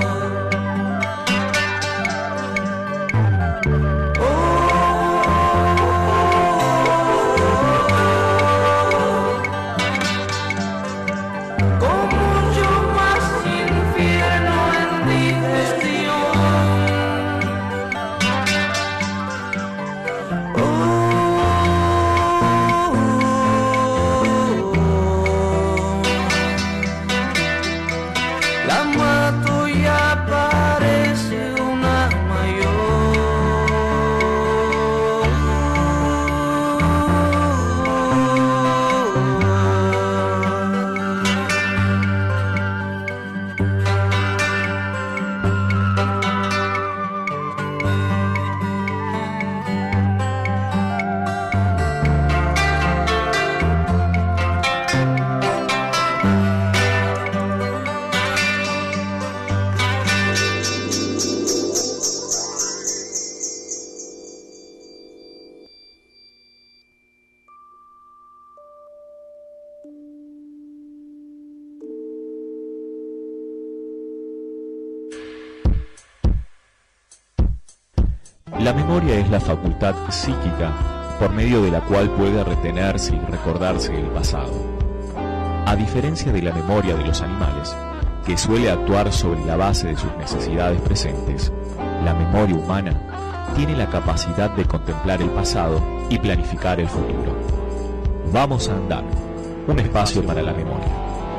La memoria es la facultad psíquica por medio de la cual puede retenerse y recordarse el pasado. A diferencia de la memoria de los animales, que suele actuar sobre la base de sus necesidades presentes, la memoria humana tiene la capacidad de contemplar el pasado y planificar el futuro. Vamos a andar, un espacio para la memoria.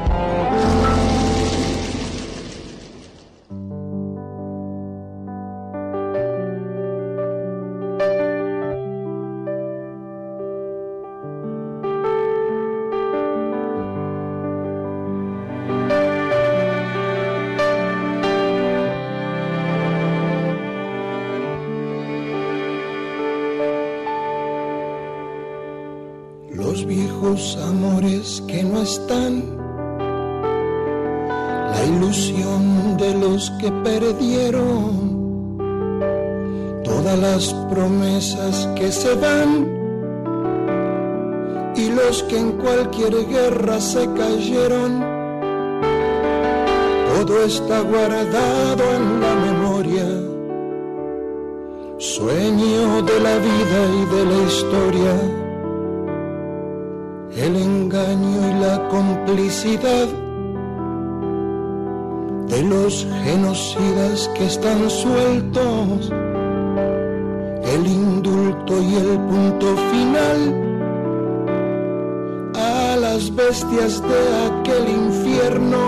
Los viejos amores que no están, la ilusión de los que perdieron, todas las promesas que se van y los que en cualquier guerra se cayeron, todo está guardado en la memoria, sueño de la vida y de la historia. El engaño y la complicidad de los genocidas que están sueltos, el indulto y el punto final a las bestias de aquel infierno,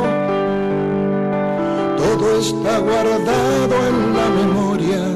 todo está guardado en la memoria,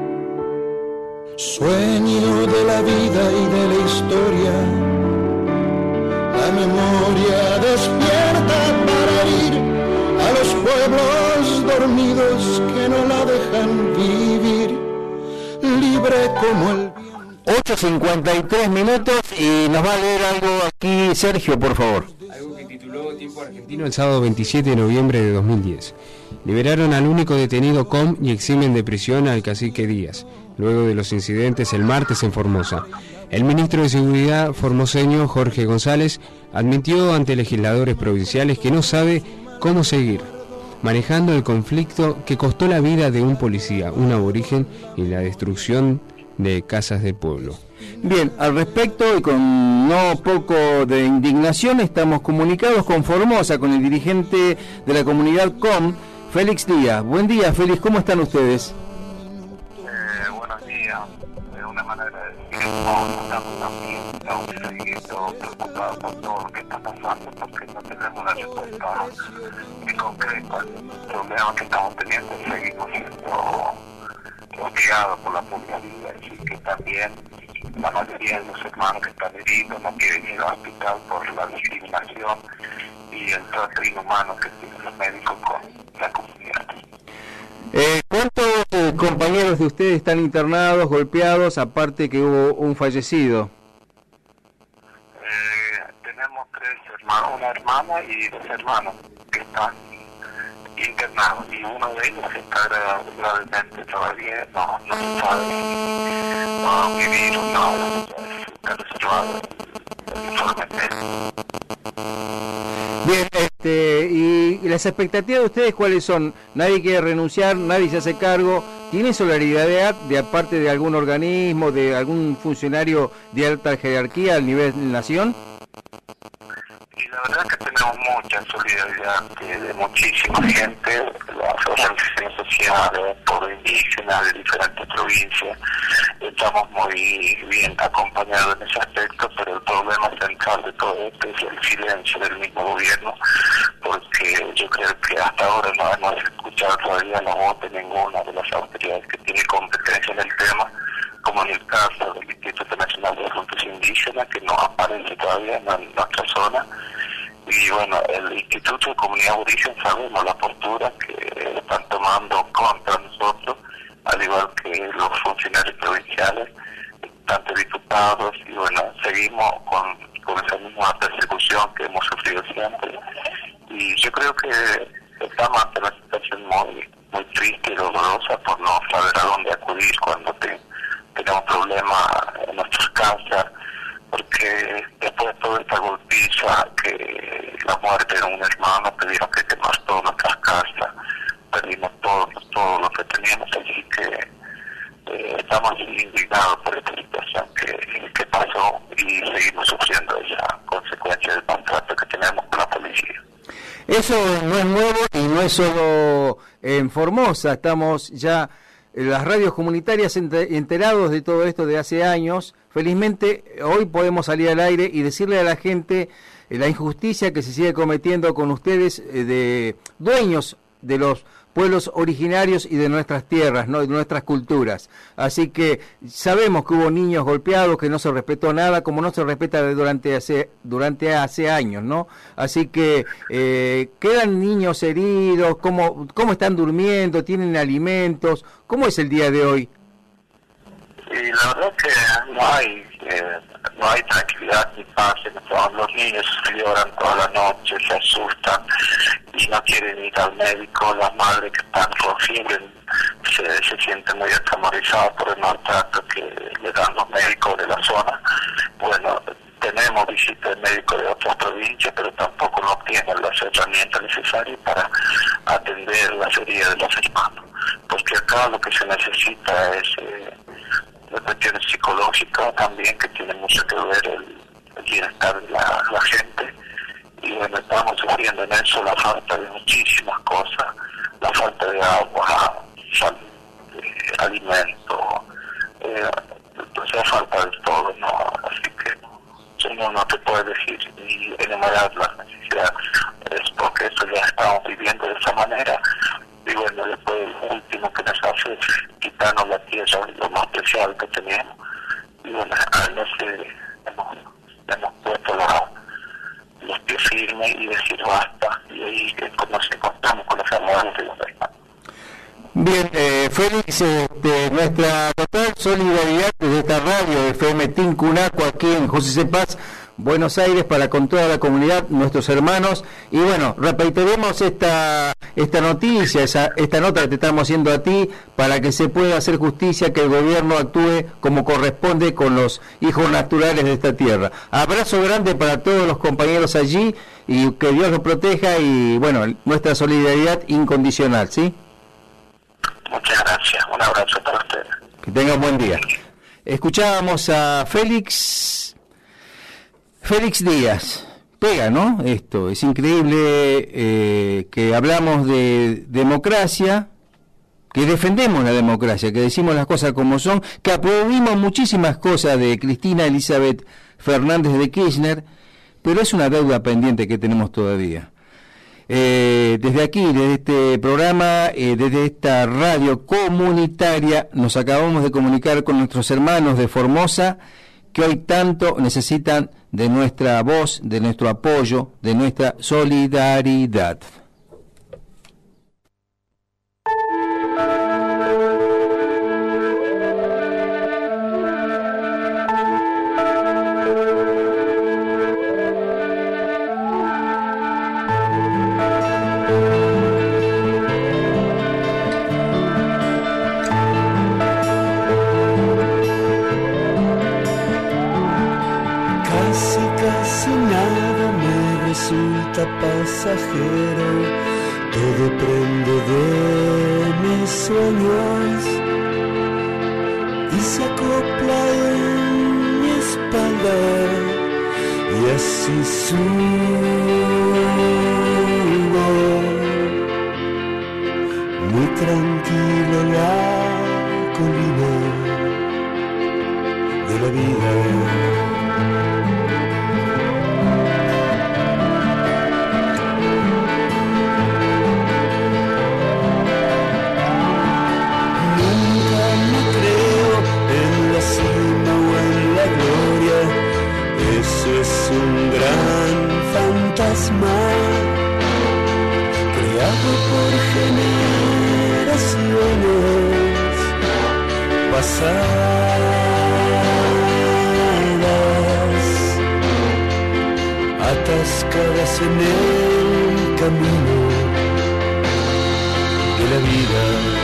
sueño de la vida y de la historia. La memoria despierta para ir a los pueblos dormidos que no la dejan vivir, libre como el viento. 8:53 minutos y nos va a leer algo aquí Sergio, por favor. Algo que tituló Tiempo Argentino el sábado 27 de noviembre de 2010. Liberaron al único detenido com y eximen de prisión al cacique Díaz, luego de los incidentes el martes en Formosa. El ministro de Seguridad formoseño, Jorge González, admitió ante legisladores provinciales que no sabe cómo seguir, manejando el conflicto que costó la vida de un policía, un aborigen y la destrucción de casas del pueblo. Bien, al respecto y con no poco de indignación estamos comunicados con Formosa, con el dirigente de la comunidad COM, Félix Díaz. Buen día, Félix, ¿cómo están ustedes? Buenos días. De una manera de decir, no estamos tan bien, estamos preocupados por todo lo que está pasando, porque no tenemos una respuesta concreta al problema que estamos teniendo. Seguimos siendo hostigados por la policía, y que también la mayoría de los hermanos que están heridos no quieren ir al hospital por la discriminación y el trato inhumano que tienen los médicos con la comunidad. ¿Cuántos compañeros de ustedes están internados, golpeados, aparte que hubo un fallecido? Tenemos 3 hermanos, una hermana y 2 hermanos que están internados, y uno de ellos está gravemente todavía, no se sabe si va a vivir o no, está reservado el informe médico. Bien, y las expectativas de ustedes, ¿cuáles son? Nadie quiere renunciar, nadie se hace cargo. ¿Tiene solidaridad de aparte de algún organismo, de algún funcionario de alta jerarquía al nivel nación? Y la verdad que tenemos mucha solidaridad de muchísima gente, las organizaciones sociales, por indígenas de diferentes provincias. Estamos muy bien acompañados en ese aspecto, pero el problema central de todo esto es el silencio del mismo gobierno, porque yo creo que hasta ahora no hemos escuchado todavía la voz de ninguna de las autoridades que tiene competencia en el tema, como en el caso del Instituto Nacional de Asuntos Indígenas, que no aparece todavía en nuestra zona. Y bueno, el Instituto de Comunidad Aborigen, sabemos la postura que están tomando contra nosotros, al igual que los funcionarios provinciales, tanto diputados, y bueno, seguimos con esa misma persecución que hemos sufrido siempre. Y yo creo que estamos ante una situación muy triste y dolorosa por no saber a dónde acudir cuando tenemos problemas en nuestras casas, porque después de toda esta golpiza, que la muerte de un hermano, tuvieron que quemar todas nuestras casas, perdimos todo lo que teníamos, así que estamos indignados por esta situación que pasó, y seguimos sufriendo esa consecuencia del maltrato que tenemos con la policía. Eso no es nuevo y no es solo en Formosa, estamos ya en las radios comunitarias enterados de todo esto de hace años. Felizmente hoy podemos salir al aire y decirle a la gente la injusticia que se sigue cometiendo con ustedes, de dueños de los pueblos originarios y de nuestras tierras, ¿no? De nuestras culturas. Así que sabemos que hubo niños golpeados, que no se respetó nada, como no se respeta durante hace años, ¿no? Así que quedan niños heridos, ¿cómo están durmiendo? ¿Tienen alimentos? ¿Cómo es el día de hoy? Y la verdad que no hay tranquilidad ni paz. Los niños lloran toda la noche, se asustan y no quieren ir al médico. Las madres que están con fiebre se sienten muy atemorizadas por el maltrato que le dan los médicos de la zona. Bueno, tenemos visitas de médicos de otras provincias, pero tampoco no tienen las herramientas necesarias para atender las heridas de los hermanos, porque acá lo que se necesita es la cuestión psicológica también, que tiene mucho que ver el bienestar de la gente. Y bueno, estamos sufriendo en eso la falta de muchísimas cosas, la falta de agua, alimento, la falta de todo, ¿no? Así que uno no te puede decir ni enumerar las necesidades, es porque eso ya estamos viviendo de esa manera. Y bueno, después lo último que nos hace es quitarnos la tierra, lo más preciado que teníamos. Y bueno, a veces hemos puesto los pies firmes y decir basta, y ahí es como nos encontramos con los amores de los hermanos. Bien, Félix, nuestra total solidaridad desde esta radio FM Tincunaco aquí en José C. Paz, Buenos Aires, para con toda la comunidad, nuestros hermanos. Y bueno, repetiremos esta noticia, esta nota que te estamos haciendo a ti, para que se pueda hacer justicia, que el gobierno actúe como corresponde con los hijos naturales de esta tierra. Abrazo grande para todos los compañeros allí, y que Dios los proteja, y bueno, nuestra solidaridad incondicional, ¿sí? Muchas gracias, un abrazo para ustedes. Que tengan buen día. Escuchábamos a Félix Díaz. Pega, ¿no? Esto es increíble, que hablamos de democracia, que defendemos la democracia, que decimos las cosas como son, que aplaudimos muchísimas cosas de Cristina Elizabeth Fernández de Kirchner, pero es una deuda pendiente que tenemos todavía. Desde aquí, desde este programa, desde esta radio comunitaria, nos acabamos de comunicar con nuestros hermanos de Formosa, que hoy tanto necesitan de nuestra voz, de nuestro apoyo, de nuestra solidaridad. Pasajero, todo prende de mis sueños y se acopla en mi espalda y así subo muy tranquilo la colina de la vida. Es un gran fantasma creado por generaciones pasadas, atascadas en el camino de la vida.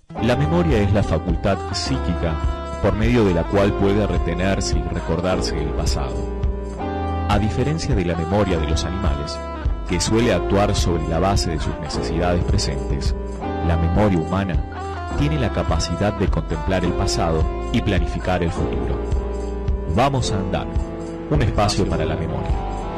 La memoria es la facultad psíquica por medio de la cual puede retenerse y recordarse el pasado. A diferencia de la memoria de los animales, que suele actuar sobre la base de sus necesidades presentes, la memoria humana tiene la capacidad de contemplar el pasado y planificar el futuro. Vamos a andar, un espacio para la memoria.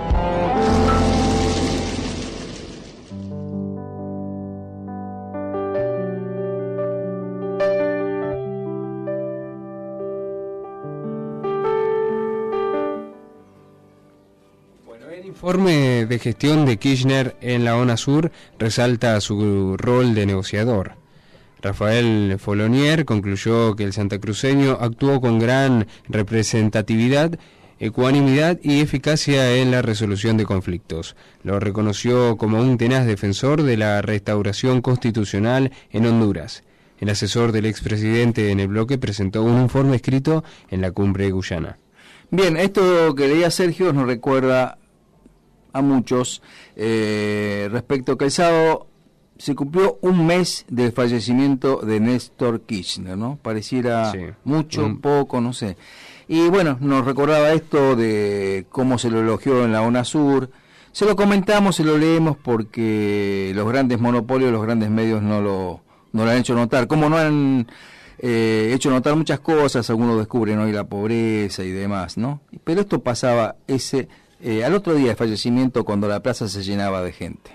El informe de gestión de Kirchner en la UNASUR resalta su rol de negociador. Rafael Folonier concluyó que el santacruceño actuó con gran representatividad, ecuanimidad y eficacia en la resolución de conflictos. Lo reconoció como un tenaz defensor de la restauración constitucional en Honduras. El asesor del expresidente en el bloque presentó un informe escrito en la cumbre guyana. Bien, esto que leía Sergio nos recuerda a muchos respecto que el sábado se cumplió un mes del fallecimiento de Néstor Kirchner, ¿no? Pareciera mucho, poco, no sé. Y bueno, nos recordaba esto de cómo se lo elogió en la UNASUR. Se lo comentamos, se lo leemos porque los grandes monopolios, los grandes medios no lo han hecho notar. Como no han hecho notar muchas cosas, algunos descubren hoy la pobreza y demás, ¿no? Pero esto pasaba al otro día de fallecimiento, cuando la plaza se llenaba de gente.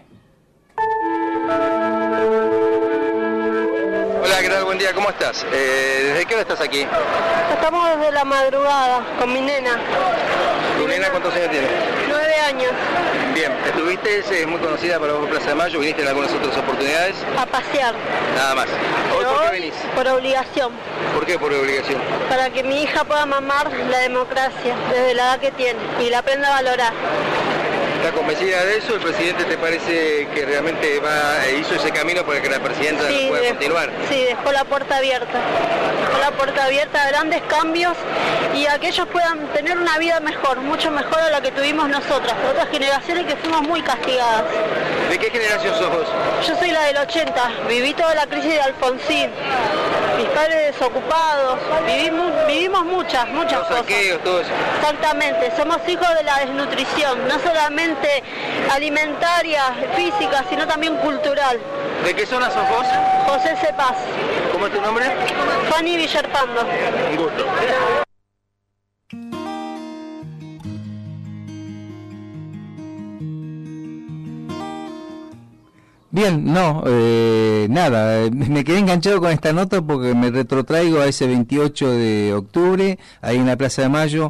Hola, ¿qué tal? Buen día, ¿cómo estás? ¿Desde qué hora estás aquí? Estamos desde la madrugada con mi nena. ¿Tu nena cuántos años tiene? 9 años. Bien, estuviste, es muy conocida para vos Plaza de Mayo, viniste en algunas otras oportunidades. A pasear. Nada más. ¿Hoy por qué venís? Por obligación. ¿Por qué por obligación? Para que mi hija pueda mamar la democracia desde la edad que tiene y la aprenda a valorar. ¿Estás convencida de eso? ¿El presidente te parece que realmente hizo ese camino para que la presidenta pueda continuar? Sí, dejó la puerta abierta. Dejó la puerta abierta a grandes cambios y a que ellos puedan tener una vida mejor, mucho mejor a la que tuvimos nosotras, otras generaciones que fuimos muy castigadas. ¿De qué generación sos vos? Yo soy la del 80, viví toda la crisis de Alfonsín, mis padres desocupados, vivimos muchas cosas. Saqueos, todo eso. Exactamente, somos hijos de la desnutrición, no solamente alimentaria, física, sino también cultural. ¿De qué zona sos vos? José Cepaz. ¿Cómo es tu nombre? Fanny Villarpando. Un gusto. Bien, nada, me quedé enganchado con esta nota porque me retrotraigo a ese 28 de octubre, ahí en la Plaza de Mayo,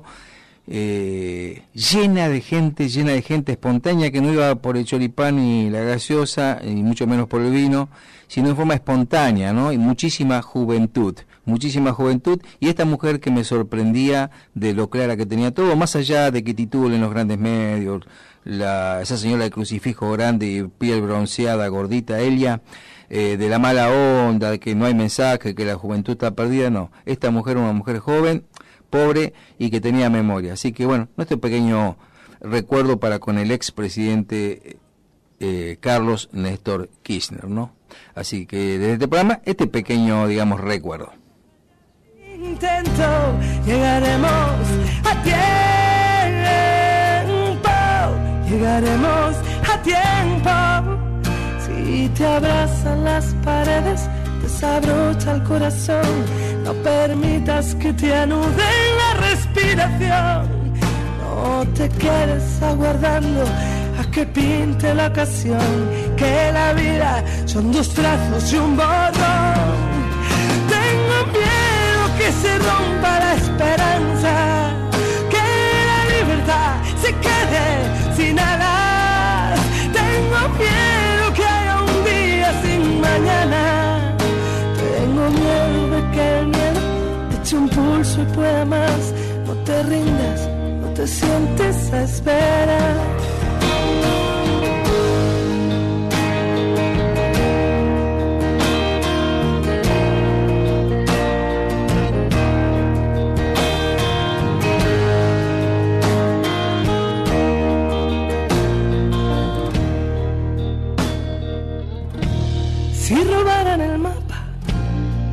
llena de gente espontánea, que no iba por el choripán y la gaseosa, y mucho menos por el vino, sino en forma espontánea, ¿no? Y muchísima juventud, y esta mujer que me sorprendía de lo clara que tenía todo, más allá de que titulen los grandes medios, esa señora de crucifijo grande y piel bronceada, gordita, Elia, de la mala onda, de que no hay mensaje, que la juventud está perdida, no. Esta mujer, una mujer joven, pobre y que tenía memoria. Así que bueno, nuestro pequeño recuerdo para con el expresidente Carlos Néstor Kirchner, ¿no? Así que desde este programa, este pequeño, digamos, recuerdo. Intento, llegaremos a tiempo, si te abrazan las paredes, desabrocha el corazón, no permitas que te anuden la respiración, no te quedes aguardando a que pinte la ocasión, que la vida son 2 trazos y un borrón. Tengo miedo que se rompa la esperanza, que la libertad se quede sin alas. Tengo miedo que haya un día sin mañana. Tengo miedo de que el miedo te eche un pulso y pueda más. No te rindas, no te sientes a esperar. Si robaran el mapa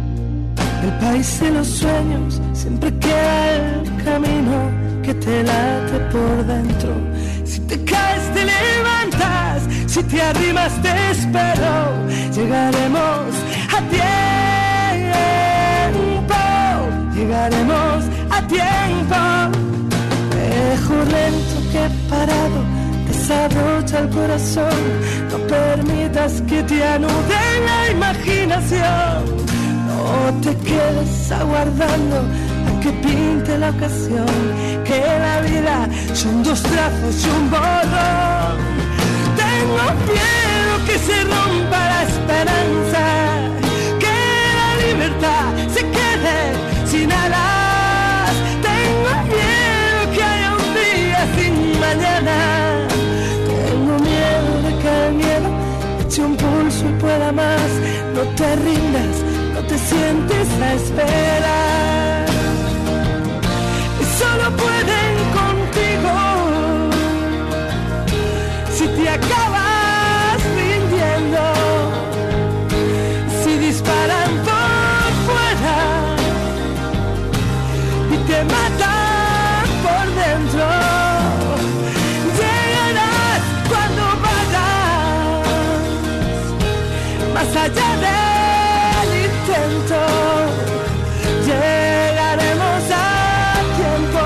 el país de los sueños, siempre queda el camino que te late por dentro. Si te caes te levantas, si te arrimas te espero. Llegaremos a tiempo, llegaremos a tiempo. Mejor lento que parado, desabrocha el corazón. No permitas que te anude la imaginación. No te quedes aguardando a que pinte la ocasión, que la vida son dos trazos y un borrón. Tengo miedo que se rompa la esperanza, que la libertad se quede sin alas. Tengo miedo que haya un día sin mañana. Tengo miedo de que el miedo eche un pulso y pueda más. No te rindas, no te sientes a esperar. Solo pueden contigo si te acabas rindiendo, si disparan por fuera y te matan por dentro. Llegarás cuando vayas más allá del intento. Llegaremos a tiempo,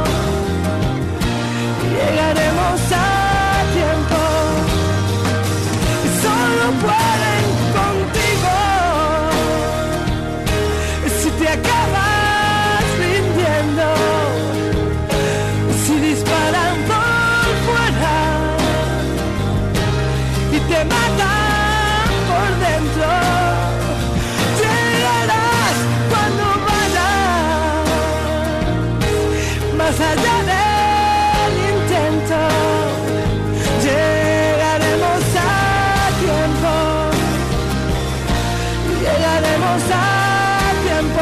llegaremos a tiempo. Solo pueden contigo si te acabas rindiendo, si disparan por fuera y te matan por dentro. Llegarás cuando más allá del intento. Llegaremos a tiempo, llegaremos a tiempo.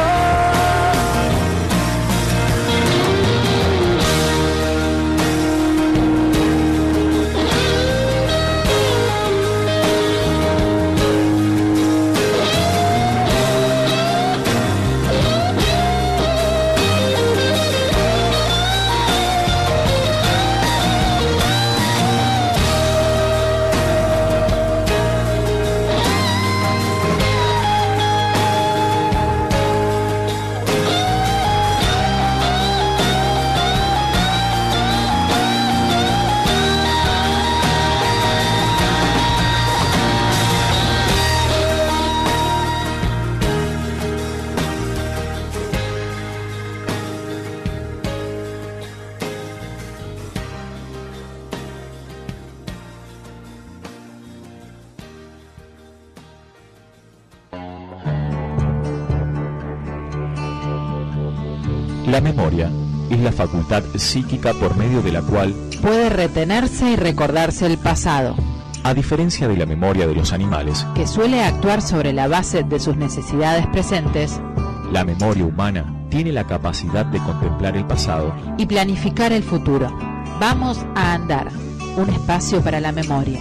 La memoria es la facultad psíquica por medio de la cual puede retenerse y recordarse el pasado. A diferencia de la memoria de los animales, que suele actuar sobre la base de sus necesidades presentes, la memoria humana tiene la capacidad de contemplar el pasado y planificar el futuro. Vamos a andar, un espacio para la memoria.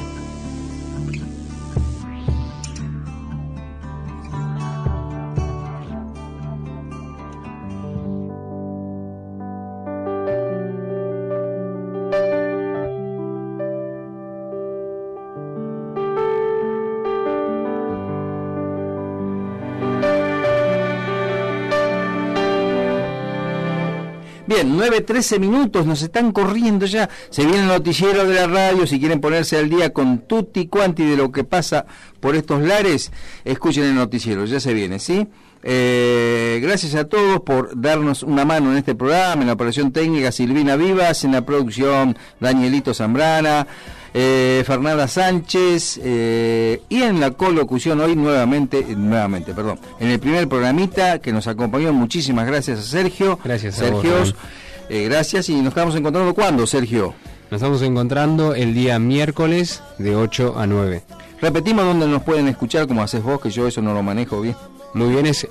Bien, 9:13 minutos, nos están corriendo ya. Se viene el noticiero de la radio. Si quieren ponerse al día con tutti quanti de lo que pasa por estos lares, escuchen el noticiero, ya se viene, ¿sí? Gracias a todos por darnos una mano en este programa, en la operación técnica Silvina Vivas, en la producción Danielito Zambrana, Fernanda Sánchez, y en la colocución hoy nuevamente, en el primer programita que nos acompañó. Muchísimas gracias a Sergio. Gracias a Sergio, vos, gracias, y nos estamos encontrando ¿cuándo, Sergio? Nos estamos encontrando el día miércoles de 8 a 9. Repetimos dónde nos pueden escuchar, como haces vos, que yo eso no lo manejo bien. Muy bien, es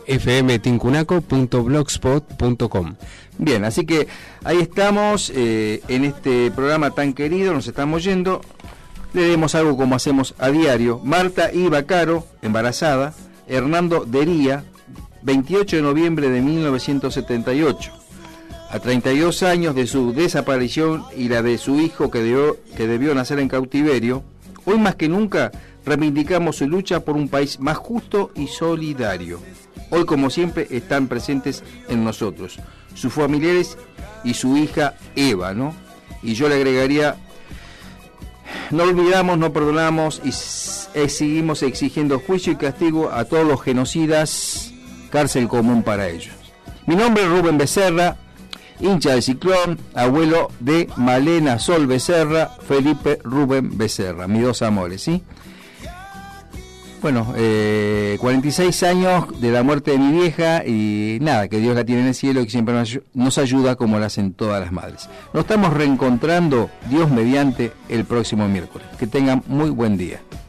fmtincunaco.blogspot.com. Bien, así que ahí estamos, en este programa tan querido, nos estamos yendo. Leemos algo como hacemos a diario. Marta Iba Caro, embarazada. Hernando Dería, 28 de noviembre de 1978. A 32 años de su desaparición y la de su hijo que debió nacer en cautiverio, hoy más que nunca reivindicamos su lucha por un país más justo y solidario. Hoy, como siempre, están presentes en nosotros, sus familiares y su hija Eva, ¿no? Y yo le agregaría, no olvidamos, no perdonamos y seguimos exigiendo juicio y castigo a todos los genocidas, cárcel común para ellos. Mi nombre es Rubén Becerra, hincha del Ciclón, abuelo de Malena Sol Becerra, Felipe Rubén Becerra, mis dos amores, ¿sí? Bueno, 46 años de la muerte de mi vieja y nada, que Dios la tiene en el cielo y que siempre nos ayuda como lo hacen todas las madres. Nos estamos reencontrando, Dios mediante, el próximo miércoles. Que tengan muy buen día.